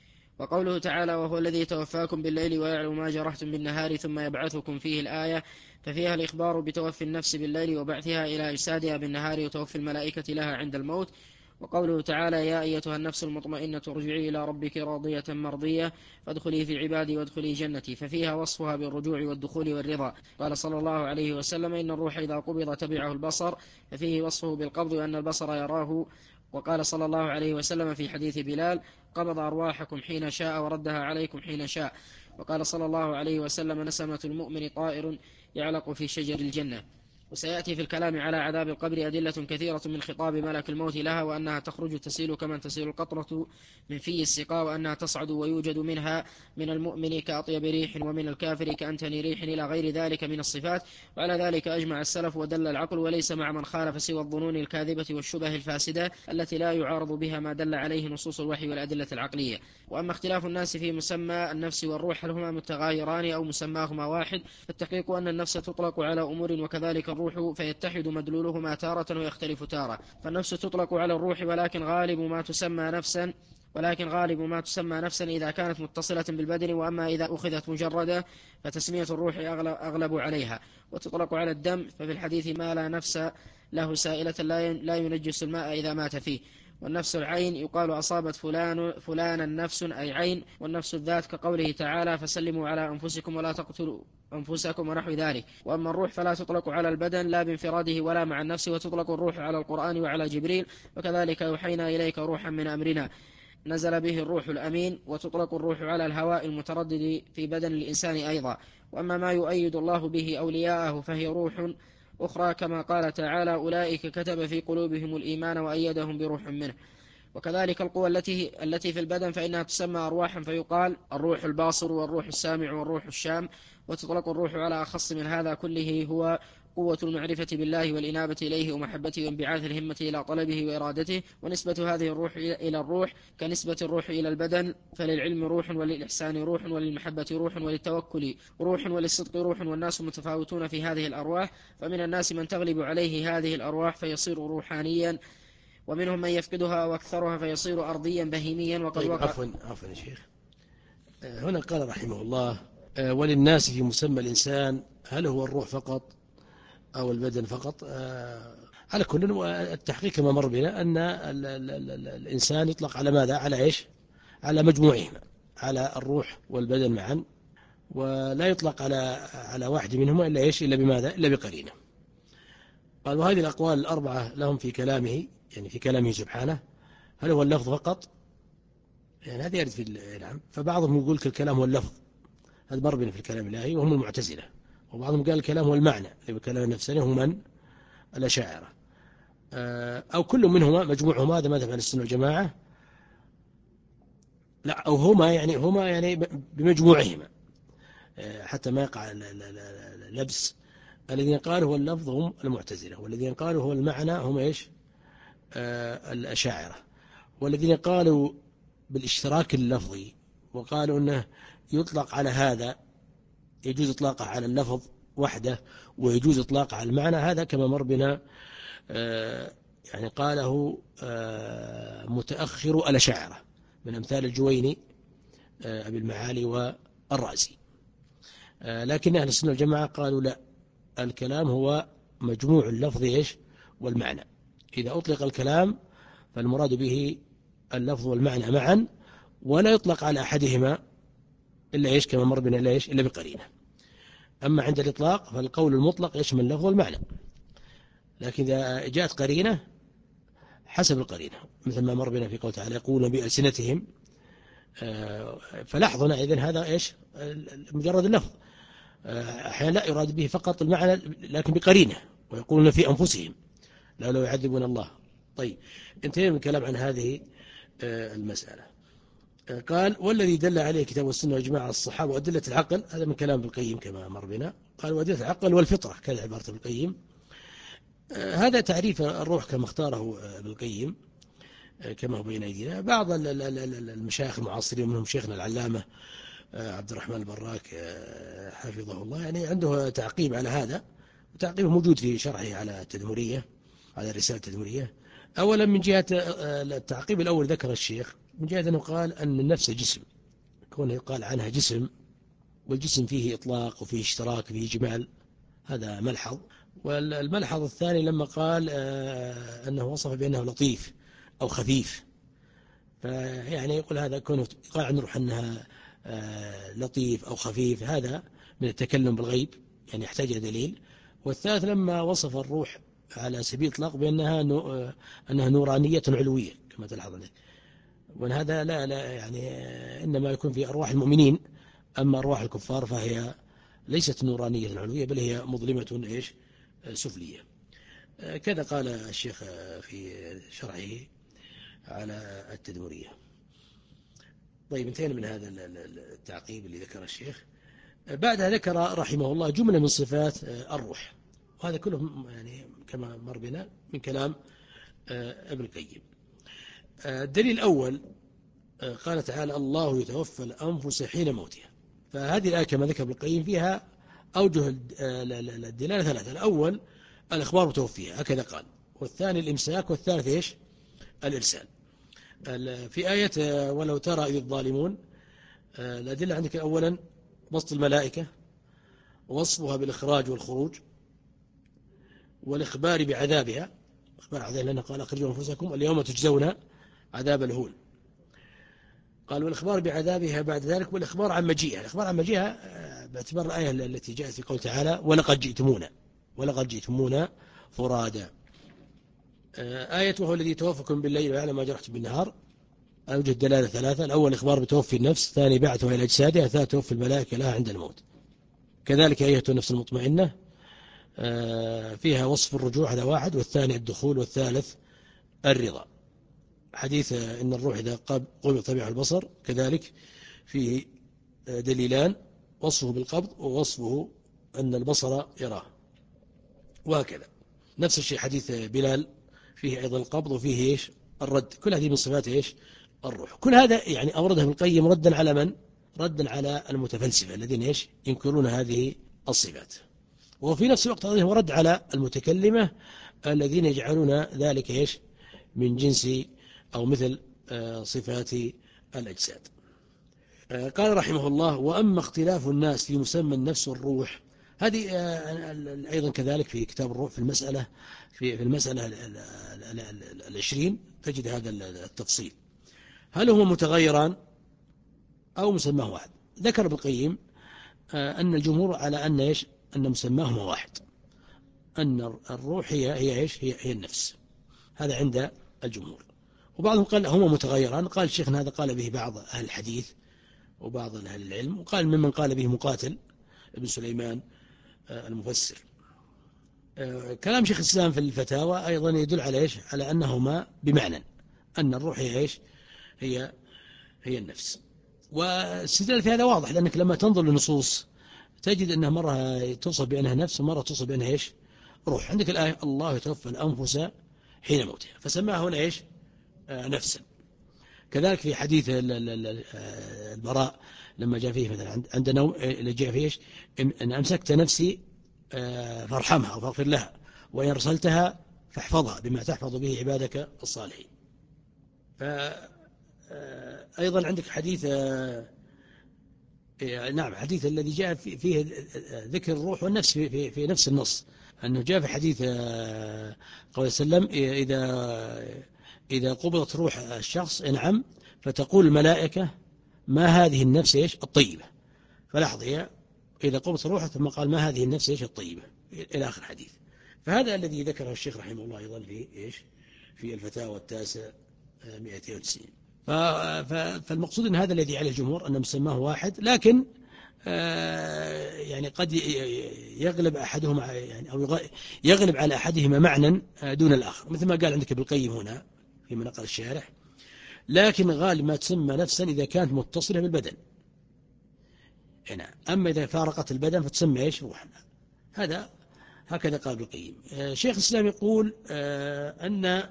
وقوله تعالى: وهو الذي يتوفاكم بالليل ويعلم ما جرحتم بالنهار ثم يبعثكم فيه الآية، ففيها الإخبار بتوفي النفس بالليل وبعثها إلى إجسادها بالنهار وتوفي الملائكة لها عند الموت. وقوله تعالى: يا أيتها النفس المطمئنة ارجعي إلى ربك راضية مرضية فادخلي في عبادي وادخلي جنتي، ففيها وصفها بالرجوع والدخول والرضا. قال صلى الله عليه وسلم: إن الروح إذا قبض تبعه البصر، ففيه وصفه بالقبض وأن البصر يراه. وقال صلى الله عليه وسلم في حديث بلال: قبض أرواحكم حين شاء وردها عليكم حين شاء. وقال صلى الله عليه وسلم: نسمة المؤمن طائر يعلق في شجر الجنة. وسيأتي في الكلام على عذاب القبر أدلة كثيرة من خطاب ملك الموت لها، وأنها تخرج تسيل كمن تسيل القطرة من في السقاء، وأنها تصعد ويوجد منها من المؤمن كأطيب ريح ومن الكافر كأنتن ريح إلى غير ذلك من الصفات. وعلى ذلك أجمع السلف ودل العقل، وليس مع من خالف سوى الظنون الكاذبة والشبه الفاسدة التي لا يعارض بها ما دل عليه نصوص الوحي والأدلة العقلية. وأما اختلاف الناس في مسمى النفس والروح هل هما متغايران أو مسماهما واحد، فالتحقيق أن النفس تطلق على أمور وكذلك الروح، فيتحد مدلولهما تارة ويختلف تارة. فالنفس تطلق على الروح، ولكن غالب ما تسمى نفسا ولكن غالب ما تسمى نفسا إذا كانت متصلة بالبدن، وأما إذا أخذت مجردة فتسمية الروح أغلب عليها. وتطلق على الدم، ففي الحديث: ما لا نفس له سائلة لا ينجس الماء إذا مات فيه. والنفس العين يقال أصابت فلان فلانا نفس أي عين. والنفس الذات كقوله تعالى: فسلموا على أنفسكم ولا تقتلوا أنفسكم ونحو ذلك. وأما الروح فلا تطلق على البدن لا بانفراده ولا مع النفس، وتطلق الروح على القرآن وعلى جبريل، وكذلك يوحينا إليك روحا من أمرنا نزل به الروح الأمين. وتطلق الروح على الهواء المتردد في بدن الإنسان أيضا. وأما ما يؤيد الله به أولياءه فهي روح أخرى، كما قال تعالى: أولئك كتب في قلوبهم الإيمان وأيدهم بروح منه. وكذلك القوى التي التي في البدن فإنها تسمى أرواحا، فيقال الروح الباصر والروح السامع والروح الشام. وتطلق الروح على أخص من هذا كله، هو قوة المعرفة بالله والإنابة إليه ومحبته وانبعاث الهمة إلى طلبه وإرادته. ونسبة هذه الروح إلى الروح كنسبة الروح إلى البدن، فللعلم روح وللإحسان روح وللمحبة روح وللتوكل روح وللصدق روح. والناس متفاوتون في هذه الأرواح، فمن الناس من تغلب عليه هذه الأرواح فيصير روحانيا، ومنهم من يفقدها وأكثرها فيصير أرضيا بهيميا. وقد طيب وقع عفوا عفوا يا شيخ، هنا قال رحمه الله: وللناس في مسمى الإنسان هل هو الروح فقط أو البدن فقط؟ على كل، التحقيق كما مر بنا أن ال ال ال الإنسان يطلق على ماذا؟ على إيش؟ على مجموعهما، على الروح والبدن معا، ولا يطلق على على واحد منهما إلا إيش؟ إلا بماذا؟ إلا بقرينه. قال: وهذه الأقوال الأربعة لهم في كلامه، يعني في كلامه سبحانه، هل هو اللفظ فقط؟ يعني هذا يرد في العام. فبعضهم يقول الكلام هو اللفظ، هذا مر بنا في الكلام الإلهي وهم المعتزلة. وبعضهم قال الكلام هو المعنى، اللي بكلام نفسه هم من الأشاعرة. أو كل منهما مجموعهما، هذا مذهب أهل السنة والجماعة. لا، أو هما يعني هما يعني بمجموعهما حتى ما يقع لبس. الذين قالوا هو اللفظ هم المعتزلة، والذين قالوا هو المعنى هم إيش؟ الأشاعرة. والذين قالوا بالاشتراك اللفظي وقالوا أنه يطلق على هذا، يجوز إطلاقه على اللفظ وحده ويجوز إطلاقه على المعنى، هذا كما مر بنا يعني قاله متأخر الأشاعرة من أمثال الجويني أبي المعالي والرازي. لكن أهل السنة والجماعة قالوا لا، الكلام هو مجموع اللفظ إيش؟ والمعنى. إذا أطلق الكلام فالمراد به اللفظ والمعنى معا، ولا يطلق على أحدهما إلا إيش كما مر بنا إلا إيش إلا بقرينة. أما عند الإطلاق فالقول المطلق يشمل اللفظ والمعنى، لكن إذا جاءت قرينة حسب القرينة، مثل ما مر بنا في قول تعالى يقولون بألسنتهم، فلاحظنا إذن هذا إيش مجرد اللفظ، أحيانا لا يراد به فقط المعنى لكن بقرينة، ويقولون في أنفسهم لا لو يعذبون الله. طيب انتهينا من الكلام عن هذه المسألة. قال والذي دل عليه كتاب السنة وإجماع الصحابة وأدلة العقل، هذا من كلام ابن القيم كما مر بنا. قال وأدلة العقل والفطرة، كذا عبارة ابن القيم. هذا تعريف الروح كما اختاره ابن القيم كما هو بين أيدينا. بعض المشايخ المعاصرين منهم شيخنا العلامة عبد الرحمن البراك حفظه الله، يعني عنده تعقيب على هذا، وتعقيبه موجود في شرحه على التدمرية، على الرسالة التدمرية. أولا من جهة التعقيب الأول ذكر الشيخ من جهة أنه قال أن النفس جسم، كونه يقال عنها جسم، والجسم فيه إطلاق وفيه اشتراك وفيه جمال، هذا ملحظ. والملحظ الثاني لما قال أنه وصف بأنه لطيف أو خفيف، فيعني يقول هذا كونه قال عن روح أنها لطيف أو خفيف، هذا من التكلم بالغيب، يعني يحتاج إلى دليل. والثالث لما وصف الروح على سبيل الإطلاق بأنها أنها نورانية علوية كما تلاحظ عليك، وأن هذا لا لا يعني إنما يكون في أرواح المؤمنين، أما أرواح الكفار فهي ليست نورانية علوية بل هي مظلمة إيش سفلية. كذا قال الشيخ في شرحه على التدمرية. طيب انتهينا من هذا التعقيب اللي ذكر الشيخ. بعدها ذكر رحمه الله جملة من صفات الروح، وهذا كله يعني كما مر بنا من كلام ابن القيم. الدليل الأول قال تعالى الله يتوفى الأنفس حين موتها، فهذه الآية كما ذكر ابن القيم فيها أوجه الدلالة ثلاثة. الأول الإخبار بتوفيها هكذا قال، والثاني الإمساك، والثالث إيش الإرسال. في آية ولو ترى إذ الظالمون، الأدلة عندك أولا بسط الملائكة، ووصفها بالإخراج والخروج، والإخبار بعذابها، إخبار عذابها لأنه قال أخرجوا أنفسكم اليوم تجزون عذاب الهون. قال والإخبار بعذابها بعد ذلك، والإخبار عن مجيئها. الإخبار عن مجيئها باعتبار الآية التي جاءت في قول تعالى ولقد جئتمونا، ولقد جئتمونا فرادا. آية وهو الذي يتوفاكم بالليل ويعلم ما جرحتم بالنهار، أوجه الدلالة ثلاثة. الأول إخبار بتوفي النفس، الثاني بعثها إلى أجسادها، الثالث توفي الملائكة لها عند الموت. كذلك أيها النفس المطمئنة فيها وصف الرجوع هذا واحد، والثاني الدخول، والثالث الرضا. حديث إن الروح إذا قبض طبيعة البصر كذلك فيه دليلان، وصفه بالقبض ووصفه أن البصر يراه، وهكذا. نفس الشيء حديث بلال فيه أيضا القبض وفيه إيش الرد. كل هذه من صفات إيش الروح. كل هذا يعني أورده ابن القيم ردا على من؟ ردا على المتفلسفة الذين إيش ينكرون هذه الصفات، وفي نفس الوقت هو رد على المتكلمة الذين يجعلون ذلك إيش من جنس أو مثل صفات الأجساد. قال رحمه الله وأما اختلاف الناس في مسمى النفس والروح، هذه أيضا كذلك في كتاب الروح في المسألة في المسألة العشرين تجد هذا التفصيل، هل هما متغيران أو مسماه واحد. ذكر ابن القيم أن الجمهور على أن إيش أن مسماهما واحد، أن الروح هي هي إيش هي, هي النفس، هذا عند الجمهور. وبعضهم قال هما متغيران، قال شيخنا هذا قال به بعض أهل الحديث وبعض أهل العلم، وقال ممن قال به مقاتل ابن سليمان المفسر. كلام شيخ الإسلام في الفتاوى أيضا يدل على إيش على أنهما بمعنى أن الروح هي إيش هي هي النفس. والاستدلال في هذا واضح، لأنك لما تنظر للنصوص تجد أنها مرة توصف بأنها نفس ومرة توصف بأنها إيش روح. عندك الآية الله يتوفى الأنفس حين موتها، فسماها هنا إيش نفسا. كذلك في حديث البراء لما جاء فيه مثلا عندنا اللي جاء فيه إيش إن أمسكت نفسي فارحمها أو فاغفر لها، وإن أرسلتها فاحفظها بما تحفظ به عبادك الصالحين. أيضا عندك حديث نعم حديث الذي جاء فيه ذكر الروح والنفس في, في, في نفس النص، أنه جاء في حديث قول وسلم إذا إذا قبضت روح الشخص انعم فتقول الملائكة ما هذه النفس إيش الطيبة، فلحظة إذا قبضت روحه ثم قال ما هذه النفس إيش الطيبة إلى آخر الحديث. فهذا الذي ذكره الشيخ رحمه الله أيضا في إيش في الفتاوى التاسع مئتين وتسعين. فالمقصود أن هذا الذي عليه الجمهور أن مسماه واحد، لكن يعني قد يغلب أحدهما يعني أو يغلب على أحدهما معنى دون الآخر، مثل ما قال عندك ابن القيم هنا في مناقل الشارح، لكن غالب ما تسمى نفسا إذا كانت متصلة بالبدن هنا، أما إذا فارقت البدن فتسمى إيش روحا. هذا هكذا قال ابن القيم. شيخ الإسلام يقول أن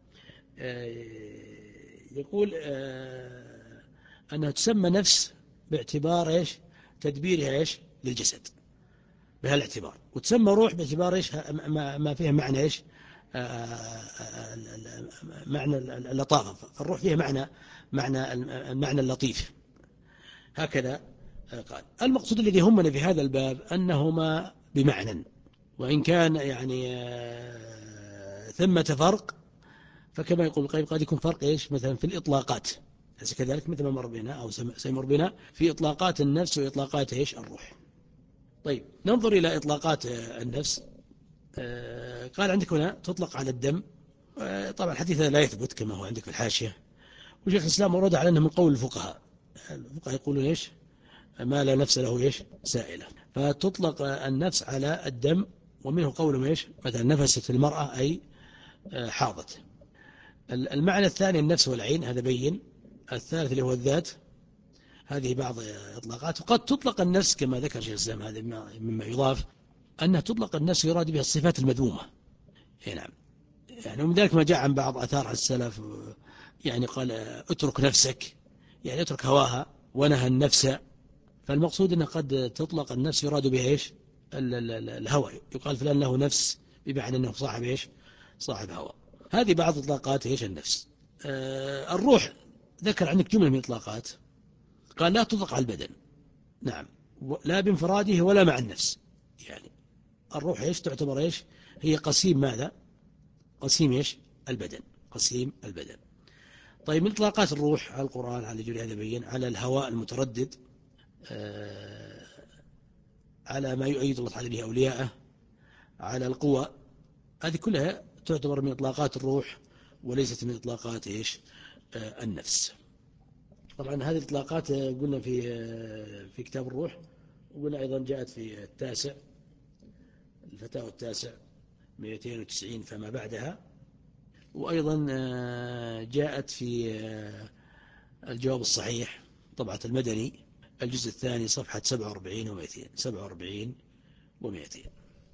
يقول أنها تسمى نفس باعتبار إيش تدبيرها إيش للجسد بهذا الاعتبار، وتسمى روح باعتبار إيش ما فيها معنى إيش معنى اللطافة، فالروح فيها معنى معنى المعنى اللطيف. هكذا قال. المقصود الذي همنا في هذا الباب أنهما بمعنى، وإن كان يعني ثمة فرق، فكما يقول القيم قد يكون فرق إيش مثلا في الإطلاقات، ليس كذلك مثل ما مر بنا أو سيمر بنا في إطلاقات النفس وإطلاقات إيش الروح. طيب ننظر إلى إطلاقات النفس. قال عندك هنا تطلق على الدم، طبعا الحديث لا يثبت كما هو عندك في الحاشية، وشيخ الإسلام ورد على أنه من قول الفقهاء. الفقهاء يقولون إيش ما لا نفس له إيش سائلة، فتطلق النفس على الدم، ومنه قولهم إيش مثلا نفست المرأة أي حاضت. المعنى الثاني النفس والعين، هذا بين. الثالث اللي هو الذات، هذه بعض إطلاقات. وقد تطلق النفس كما ذكر شيخ الإسلام، هذا مما يضاف أنها تطلق النفس يراد بها الصفات المذمومة. نعم، يعني ومن ذلك ما جاء عن بعض أثار السلف يعني قال اترك نفسك، يعني اترك هواها، ونهى النفس. فالمقصود أنها قد تطلق النفس يراد بها إيش الهوى، يقال فلان له نفس بمعنى أنه صاحب إيش صاحب هوى. هذه بعض إطلاقات إيش النفس. آه الروح ذكر عندك جملة من إطلاقات، قال لا تطلق على البدن، نعم، لا بانفراده ولا مع النفس. يعني الروح إيش تعتبر إيش هي قسيم ماذا قسيم إيش البدن قسيم البدن. طيب من إطلاقات الروح على القرآن على جل هذا بين على الهواء المتردد، آه على ما يؤيد الله تعالى به أولياءه، على القوى، هذه كلها تعتبر من إطلاقات الروح وليست من إطلاقات إيش آه النفس. طبعا هذه الإطلاقات قلنا في آه في كتاب الروح، وقلنا أيضا جاءت في التاسع الفتاوى التاسع مئتين وتسعين فما بعدها، وأيضا آه جاءت في آه الجواب الصحيح طبعة المدني الجزء الثاني صفحة سبعة وأربعين ومئتين سبعة وأربعين ومئتين.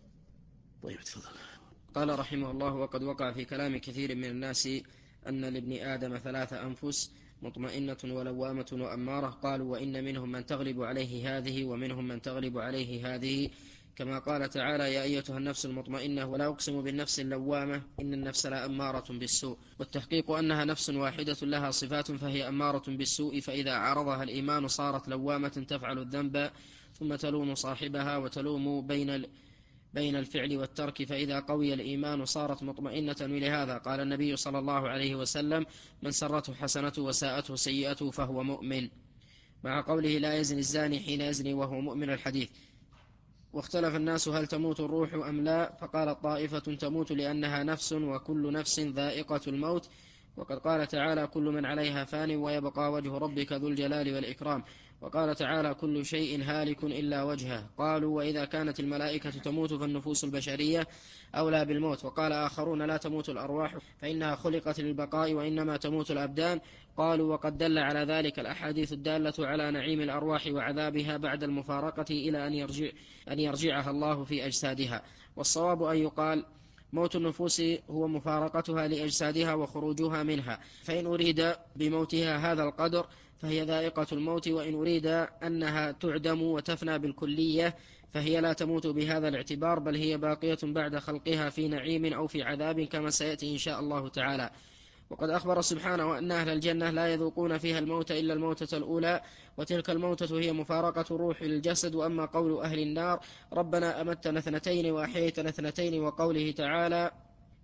طيب تفضل. قال رحمه الله: وقد وقع في كلام كثير من الناس أن لابن آدم ثلاث أنفس، مطمئنة ولوامة وأمارة. قالوا: وإن منهم من تغلب عليه هذه ومنهم من تغلب عليه هذه، كما قال تعالى: يا أيتها النفس المطمئنة، ولا أقسم بالنفس اللوامة، إن النفس لأمارة بالسوء. والتحقيق أنها نفس واحدة لها صفات فهي أمارة بالسوء، فإذا عارضها الإيمان صارت لوامة تفعل الذنب ثم تلوم صاحبها وتلوم بين بين الفعل والترك، فإذا قوي الإيمان صارت مطمئنة. ولهذا قال النبي صلى الله عليه وسلم: من سرته حسنته وساءته سيئته فهو مؤمن، مع قوله: لا يزني الزاني حين يزني وهو مؤمن، الحديث. واختلف الناس هل تموت الروح أم لا، فقال طائفة: تموت لأنها نفس، وكل نفس ذائقة الموت، وقد قال تعالى: كل من عليها فان ويبقى وجه ربك ذو الجلال والإكرام. وقال تعالى: كل شيء هالك إلا وجهه. قالوا: وإذا كانت الملائكة تموت فالنفوس البشرية أولى بالموت. وقال آخرون: لا تموت الأرواح فإنها خلقت للبقاء وإنما تموت الأبدان. قالوا: وقد دل على ذلك الأحاديث الدالة على نعيم الأرواح وعذابها بعد المفارقة إلى أن يرجع أن يرجعها الله في أجسادها. والصواب أن يقال: موت النفوس هو مفارقتها لأجسادها وخروجها منها، فإن أريد بموتها هذا القدر فهي ذائقة الموت، وإن أريد أنها تعدم وتفنى بالكلية فهي لا تموت بهذا الاعتبار، بل هي باقية بعد خلقها في نعيم أو في عذاب، كما سيأتي إن شاء الله تعالى. وقد أخبر سبحانه أن أهل الجنة لا يذوقون فيها الموت إلا الموتة الأولى، وتلك الموتة هي مفارقة الروح للجسد. وأما قول أهل النار: ربنا أمتنا اثنتين وأحييتنا اثنتين، وقوله تعالى: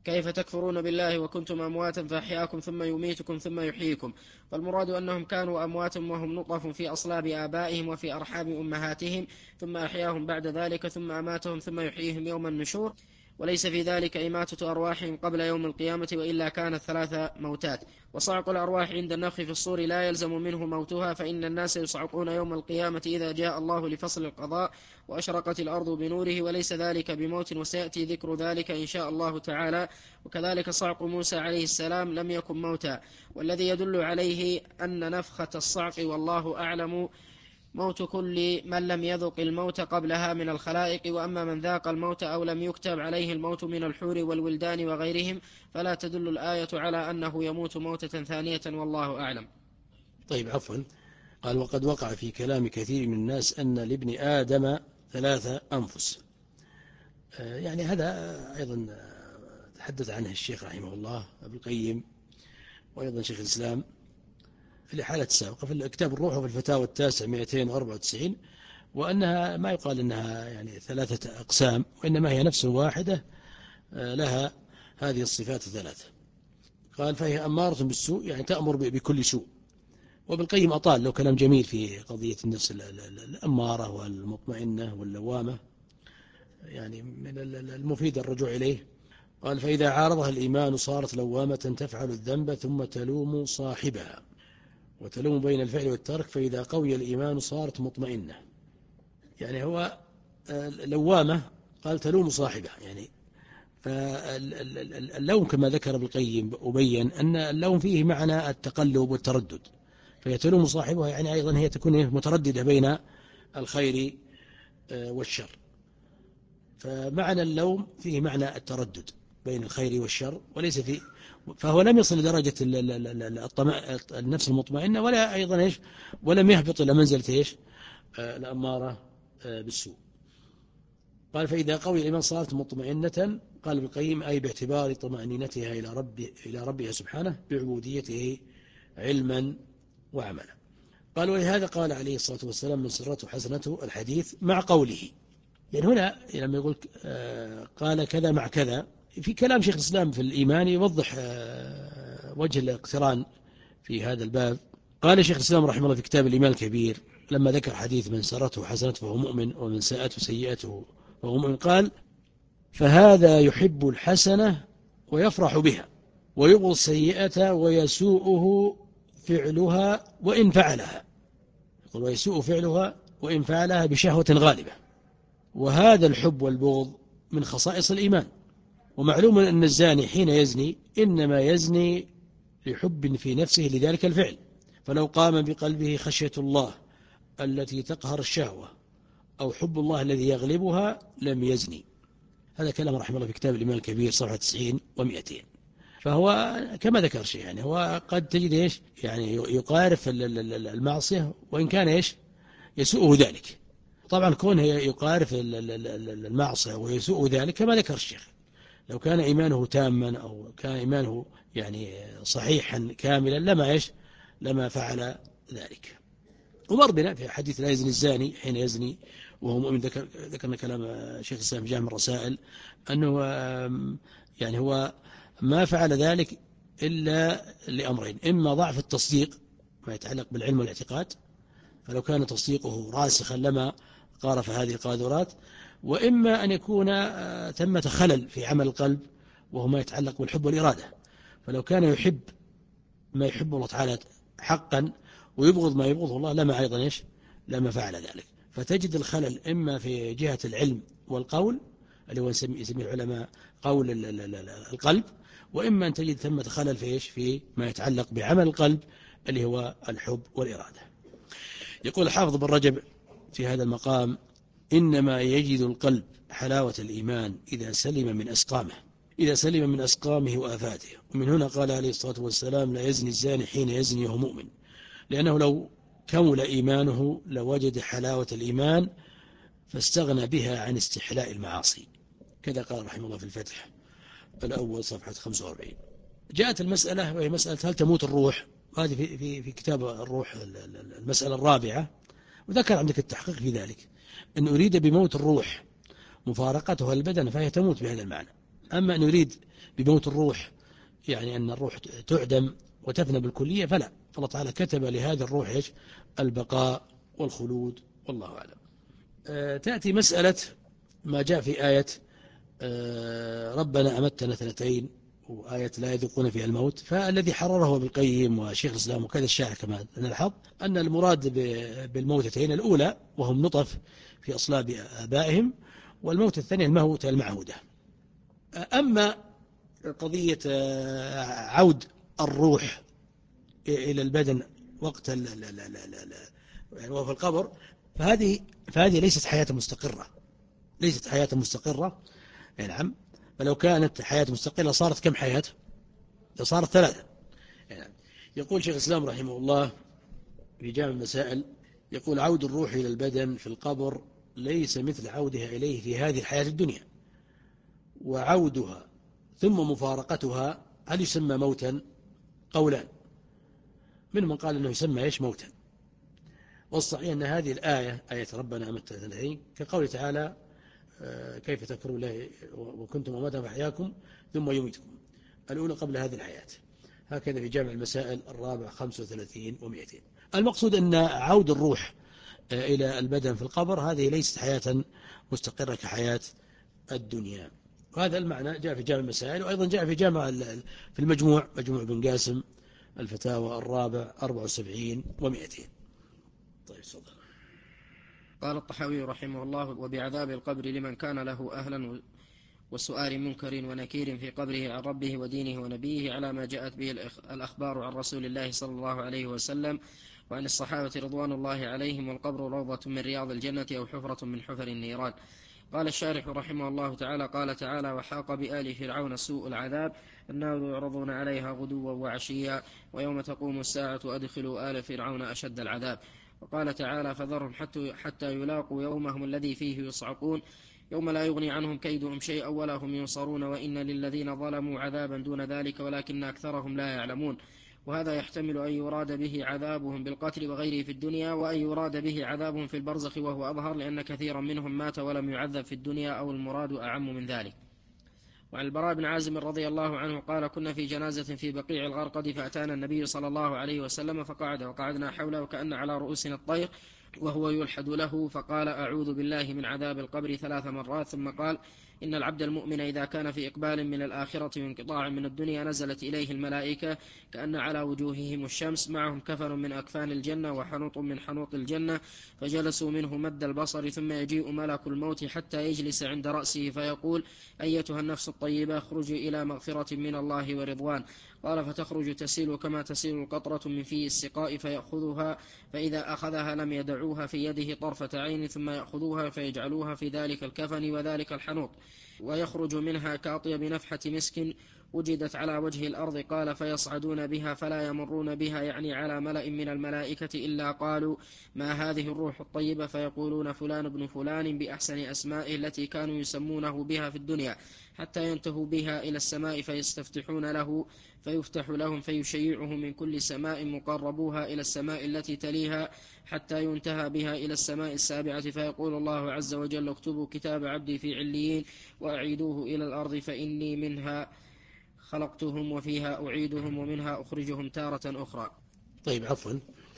كيف تكفرون بالله وكنتم أمواتا فأحياكم ثم يميتكم ثم يحييكم. فالمراد أنهم كانوا أمواتا وهم نطف في أصلاب آبائهم وفي أرحام أمهاتهم، ثم أحياهم بعد ذلك ثم أماتهم ثم يحييهم يوم النشور، وليس في ذلك إماتة أرواحهم قبل يوم القيامة، وإلا كانت ثلاث موتات. وصعق الأرواح عند النفخ في الصور لا يلزم منه موتها، فإن الناس يصعقون يوم القيامة إذا جاء الله لفصل القضاء وأشرقت الأرض بنوره، وليس ذلك بموت، وسيأتي ذكر ذلك إن شاء الله تعالى. وكذلك صعق موسى عليه السلام لم يكن موتا، والذي يدل عليه أن نفخة الصعق والله أعلم موت كل من لم يذق الموت قبلها من الخلائق، وأما من ذاق الموت أو لم يكتب عليه الموت من الحور والولدان وغيرهم فلا تدل الآية على أنه يموت موتة ثانية، والله أعلم. طيب عفوا، قال وقد وقع في كلام كثير من الناس أن لابن آدم ثلاثة أنفس. يعني هذا أيضا تحدث عنه الشيخ رحمه الله ابن القيم وأيضا شيخ الإسلام في الحالة السابقة في كتاب الروح وفي الفتاوى التاسع مئتين وأربعة وتسعين، وأنها ما يقال أنها يعني ثلاثة أقسام، وإنما هي نفس واحدة لها هذه الصفات الثلاثة. قال فهي أمارة بالسوء، يعني تأمر بكل سوء. وابن القيم أطال له كلام جميل في قضية النفس الأمارة والمطمئنة واللوامة، يعني من المفيد الرجوع إليه. قال فإذا عارضها الإيمان صارت لوامة تفعل الذنب ثم تلوم صاحبها، وتلوم بين الفعل والترك. فإذا قوي الإيمان صارت مطمئنة، يعني هو لوامة، قال تلوم صاحبها. يعني فاللوم كما ذكر ابن القيم وبين أن اللوم فيه معنى التقلب والتردد، فهي تلوم صاحبها، يعني أيضا هي تكون مترددة بين الخير والشر. فمعنى اللوم فيه معنى التردد بين الخير والشر، وليس فيه، فهو لم يصل لدرجة النفس المطمئنة، ولا أيضا إيش، ولم يهبط إلى منزلة إيش الأمارة بالسوء. قال فإذا قوي الإيمان صارت مطمئنة. قال ابن القيم أي باعتبار طمأنينتها إلى رب إلى ربها سبحانه بعبوديته علما وعملا. قال ولهذا قال عليه الصلاة والسلام من سرته حسنته الحديث مع قوله. يعني هنا لما يقول قال كذا مع كذا، في كلام شيخ الإسلام في الإيمان يوضح وجه الاقتران في هذا الباب. قال شيخ الإسلام رحمه الله في كتاب الإيمان الكبير لما ذكر حديث من سرته حسنته فهو مؤمن ومن ساءته سيئته فهو مؤمن، قال فهذا يحب الحسنة ويفرح بها، ويبغض السيئة ويسوءه فعلها وإن فعلها، يقول ويسوء فعلها وإن فعلها بشهوة غالبة. وهذا الحب والبغض من خصائص الإيمان. ومعلوم أن الزاني حين يزني إنما يزني لحب في نفسه لذلك الفعل، فلو قام بقلبه خشية الله التي تقهر الشهوة أو حب الله الذي يغلبها لم يزني. هذا كلام رحمه الله في كتاب الإيمان الكبير صفحة تسعين ومئتين. فهو كما ذكر شيء، يعني هو قد تجد إيش يعني يقارف المعصية وإن كان إيش يسوءه ذلك. طبعا كونه يقارف المعصية ويسوء ذلك كما ذكر الشيخ، لو كان إيمانه تاما أو كان إيمانه يعني صحيحا كاملا لما إيش لما فعل ذلك. ومر بنا في حديث لا يزني الزاني حين يزني وهو مؤمن، ذكر ذكرنا كلام شيخ الإسلام في جامع الرسائل أنه يعني هو ما فعل ذلك إلا لأمرين: إما ضعف التصديق ما يتعلق بالعلم والاعتقاد، فلو كان تصديقه راسخا لما قارف هذه القاذورات، وإما أن يكون ثمة خلل في عمل القلب وهو ما يتعلق بالحب والإرادة، فلو كان يحب ما يحب الله تعالى حقا ويبغض ما يبغضه الله لما أيضا إيش لما فعل ذلك. فتجد الخلل إما في جهة العلم والقول اللي هو يسميه العلماء قول القلب، وإما أن تجد ثمة خلل في إيش في ما يتعلق بعمل القلب اللي هو الحب والإرادة. يقول حافظ بن رجب في هذا المقام: إنما يجد القلب حلاوة الإيمان إذا سلم من أسقامه إذا سلم من أسقامه وآفاته. ومن هنا قال عليه الصلاة والسلام: لا يزني الزاني حين يزني وهو مؤمن، لأنه لو كمل إيمانه لوجد حلاوة الإيمان فاستغنى بها عن استحلاء المعاصي. كذا قال رحمه الله في الفتح الأول صفحة خمسة وأربعين. جاءت المسألة وهي مسألة هل تموت الروح، هذه في, في, في كتاب الروح المسألة الرابعة، وذكر عندك التحقيق في ذلك أن أريد بموت الروح مفارقتها البدن فهي تموت بهذا المعنى. أما أن يريد بموت الروح يعني أن الروح تعدم وتفنى بالكلية فلا، الله تعالى كتب لهذه الروح إيش؟ البقاء والخلود، والله أعلم. أه تأتي مسألة ما جاء في آية أه ربنا أمتنا اثنتين وآية لا يذوقون فيها الموت، فالذي حرره ابن القيم وشيخ الإسلام وكذا الشاعر كما نلحظ أن المراد بالموتتين الأولى وهم نطف في أصلاب آبائهم، والموت الثاني الموت المعهودة. أما قضية عود الروح إلى البدن وقت لا لا لا لا لا يعني وهو في القبر، فهذه فهذه ليست حياة مستقرة، ليست حياة مستقرة. نعم، فلو كانت حياة مستقلة صارت كم حياة؟ صارت ثلاثة. يعني يقول شيخ الإسلام رحمه الله في جامع المسائل، يقول عود الروح إلى البدن في القبر ليس مثل عودها إليه في هذه الحياة الدنيا، وعودها ثم مفارقتها هل يسمى موتا؟ قولان، من من قال أنه يسمى إيش موتا، والصحيح أن هذه الآية آية ربنا أمتنا اثنتين كقول تعالى كيف تذكرون الله وكنتم أمواتا فأحياكم ثم يميتكم، الأولى قبل هذه الحياة. هكذا في جامع المسائل الرابع خمسة وثلاثين ومئتين. المقصود أن عود الروح إلى البدن في القبر هذه ليست حياة مستقرة كحياة الدنيا، وهذا المعنى جاء في جامع المسائل، وأيضا جاء في جامع في المجموع مجموع بن قاسم الفتاوى الرابع أربعة وسبعين ومئتين. طيب صدق. قال الطحاوي رحمه الله: وبعذاب القبر لمن كان له أهلا وسؤال منكر ونكير في قبره عن ربه ودينه ونبيه، على ما جاءت به الأخبار عن رسول الله صلى الله عليه وسلم وعن الصحابة رضوان الله عليهم، والقبر روضة من رياض الجنة أو حفرة من حفر النيران. قال الشارح رحمه الله تعالى: قال تعالى: وحاق بآل فرعون سوء العذاب، النار يعرضون عليها غدوا وعشيا ويوم تقوم الساعة أدخلوا آل فرعون أشد العذاب. وقال تعالى: فذرهم حتى, حتى يلاقوا يومهم الذي فيه يصعقون، يوم لا يغني عنهم كيدهم شيئا ولا هم ينصرون، وإن للذين ظلموا عذابا دون ذلك ولكن أكثرهم لا يعلمون. وهذا يحتمل أن يراد به عذابهم بالقتل وغيره في الدنيا، وأن يراد به عذابهم في البرزخ وهو أظهر، لأن كثيرا منهم مات ولم يعذب في الدنيا، أو المراد أعم من ذلك. وعن البراء بن عازم رضي الله عنه قال: كنا في جنازة في بقيع الغرقد، فأتانا النبي صلى الله عليه وسلم فقعد وقعدنا حوله وكأن على رؤوسنا الطير وهو يلحد له، فقال: أعوذ بالله من عذاب القبر ثلاث مرات، ثم قال: إن العبد المؤمن إذا كان في إقبال من الآخرة وانقطاع من الدنيا نزلت إليه الملائكة كأن على وجوههم الشمس، معهم كفن من أكفان الجنة وحنوط من حنوط الجنة، فجلسوا منه مد البصر، ثم يجيء ملك الموت حتى يجلس عند رأسه فيقول: أيتها النفس الطيبة اخرجي إلى مغفرة من الله ورضوان. قال: فتخرج تسيل كما تسيل القطرة من في السقاء فيأخذها، فإذا أخذها لم يدعوها في يده طرفة عين، ثم يأخذوها فيجعلوها في ذلك الكفن وذلك الحنوط، ويخرج منها كأطيب نفحة مسك وجدت على وجه الأرض. قال: فيصعدون بها فلا يمرون بها، يعني على ملأ من الملائكة، إلا قالوا: ما هذه الروح الطيبة؟ فيقولون: فلان ابن فلان، بأحسن أسمائه التي كانوا يسمونه بها في الدنيا، حتى ينتهوا بها إلى السماء فيستفتحون له فيفتح لهم فيشيعه من كل سماء مقربوها إلى السماء التي تليها، حتى ينتهى بها إلى السماء السابعة، فيقول الله عز وجل: اكتبوا كتاب عبدي في عليين وأعيدوه إلى الأرض، فإني منها خلقتهم وفيها أعيدهم ومنها أخرجهم تارة أخرى. طيب عفوا.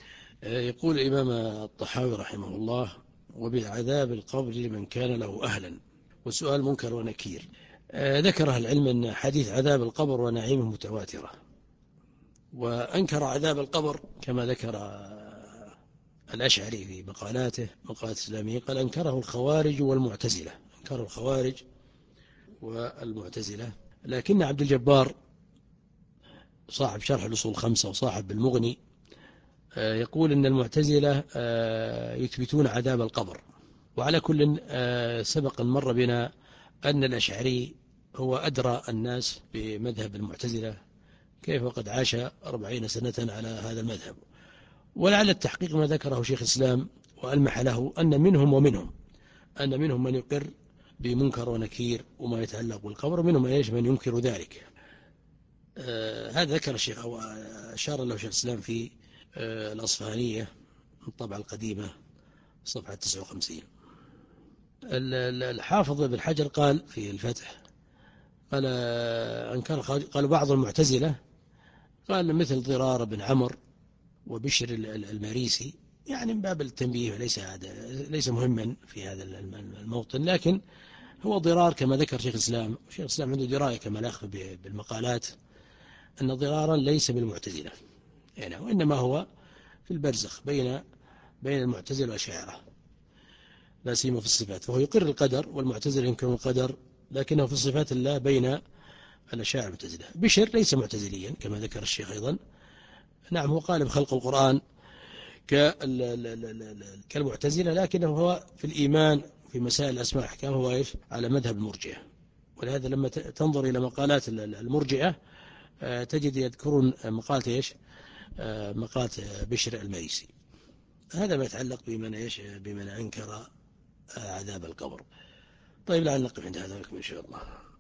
يقول الإمام الطحاوي رحمه الله: وبالعذاب القبر لمن كان له أهلا وسؤال منكر ونكير. ذكر أهل العلم أن حديث عذاب القبر ونعيمه متواترة، وأنكر عذاب القبر كما ذكر الأشعري في مقالاته مقالات إسلامية، قال: أنكره الخوارج والمعتزلة، أنكره الخوارج والمعتزلة. لكن عبد الجبار صاحب شرح الأصول الخمسة وصاحب المغني يقول إن المعتزلة يثبتون عذاب القبر. وعلى كل سبق مر بنا أن الأشعري هو أدرى الناس بمذهب المعتزلة، كيف وقد عاش أربعين سنة على هذا المذهب. ولعل التحقيق ما ذكره شيخ الإسلام وألمح له أن منهم ومنهم أن منهم من يقر بمنكر ونكير وما يتعلق بالقبر، منهم من ينكر ذلك. آه هذا ذكر الشيخ أو أشار له شيخ الإسلام في آه الأصفهانية الطبعة القديمة صفحة تسعة وخمسين. الحافظ ابن حجر قال في الفتح: قال أن كان قال بعض المعتزلة قال مثل ضرار بن عمرو وبشر المريسي، يعني من باب التنبيه، وليس هذا ليس مهما في هذا الموطن، لكن هو ضرار كما ذكر شيخ الإسلام. شيخ الإسلام عنده دراية كما الأخذ بالمقالات أن ضرارا ليس بالمعتزلة يعني، وإنما هو في البرزخ بين بين المعتزلة والأشاعرة، لا سيما في الصفات، فهو يقر القدر والمعتزلة ينكرون القدر، لكنه في الصفات الله بين الأشاعرة والمعتزلة. بشر ليس معتزليا كما ذكر الشيخ أيضا، نعم هو قال بخلق القرآن كالمعتزلة، لكنه هو في الإيمان في مسائل الأسماء والأحكام هو إيش على مذهب المرجئة. ولهذا لما تنظر إلى مقالات المرجئة تجد يذكرون مقالة إيش مقالة بشر المريسي. هذا ما يتعلق بمن إيش بمن أنكر عذاب القبر. طيب، لعل نقف عند هذا لكم إن شاء الله.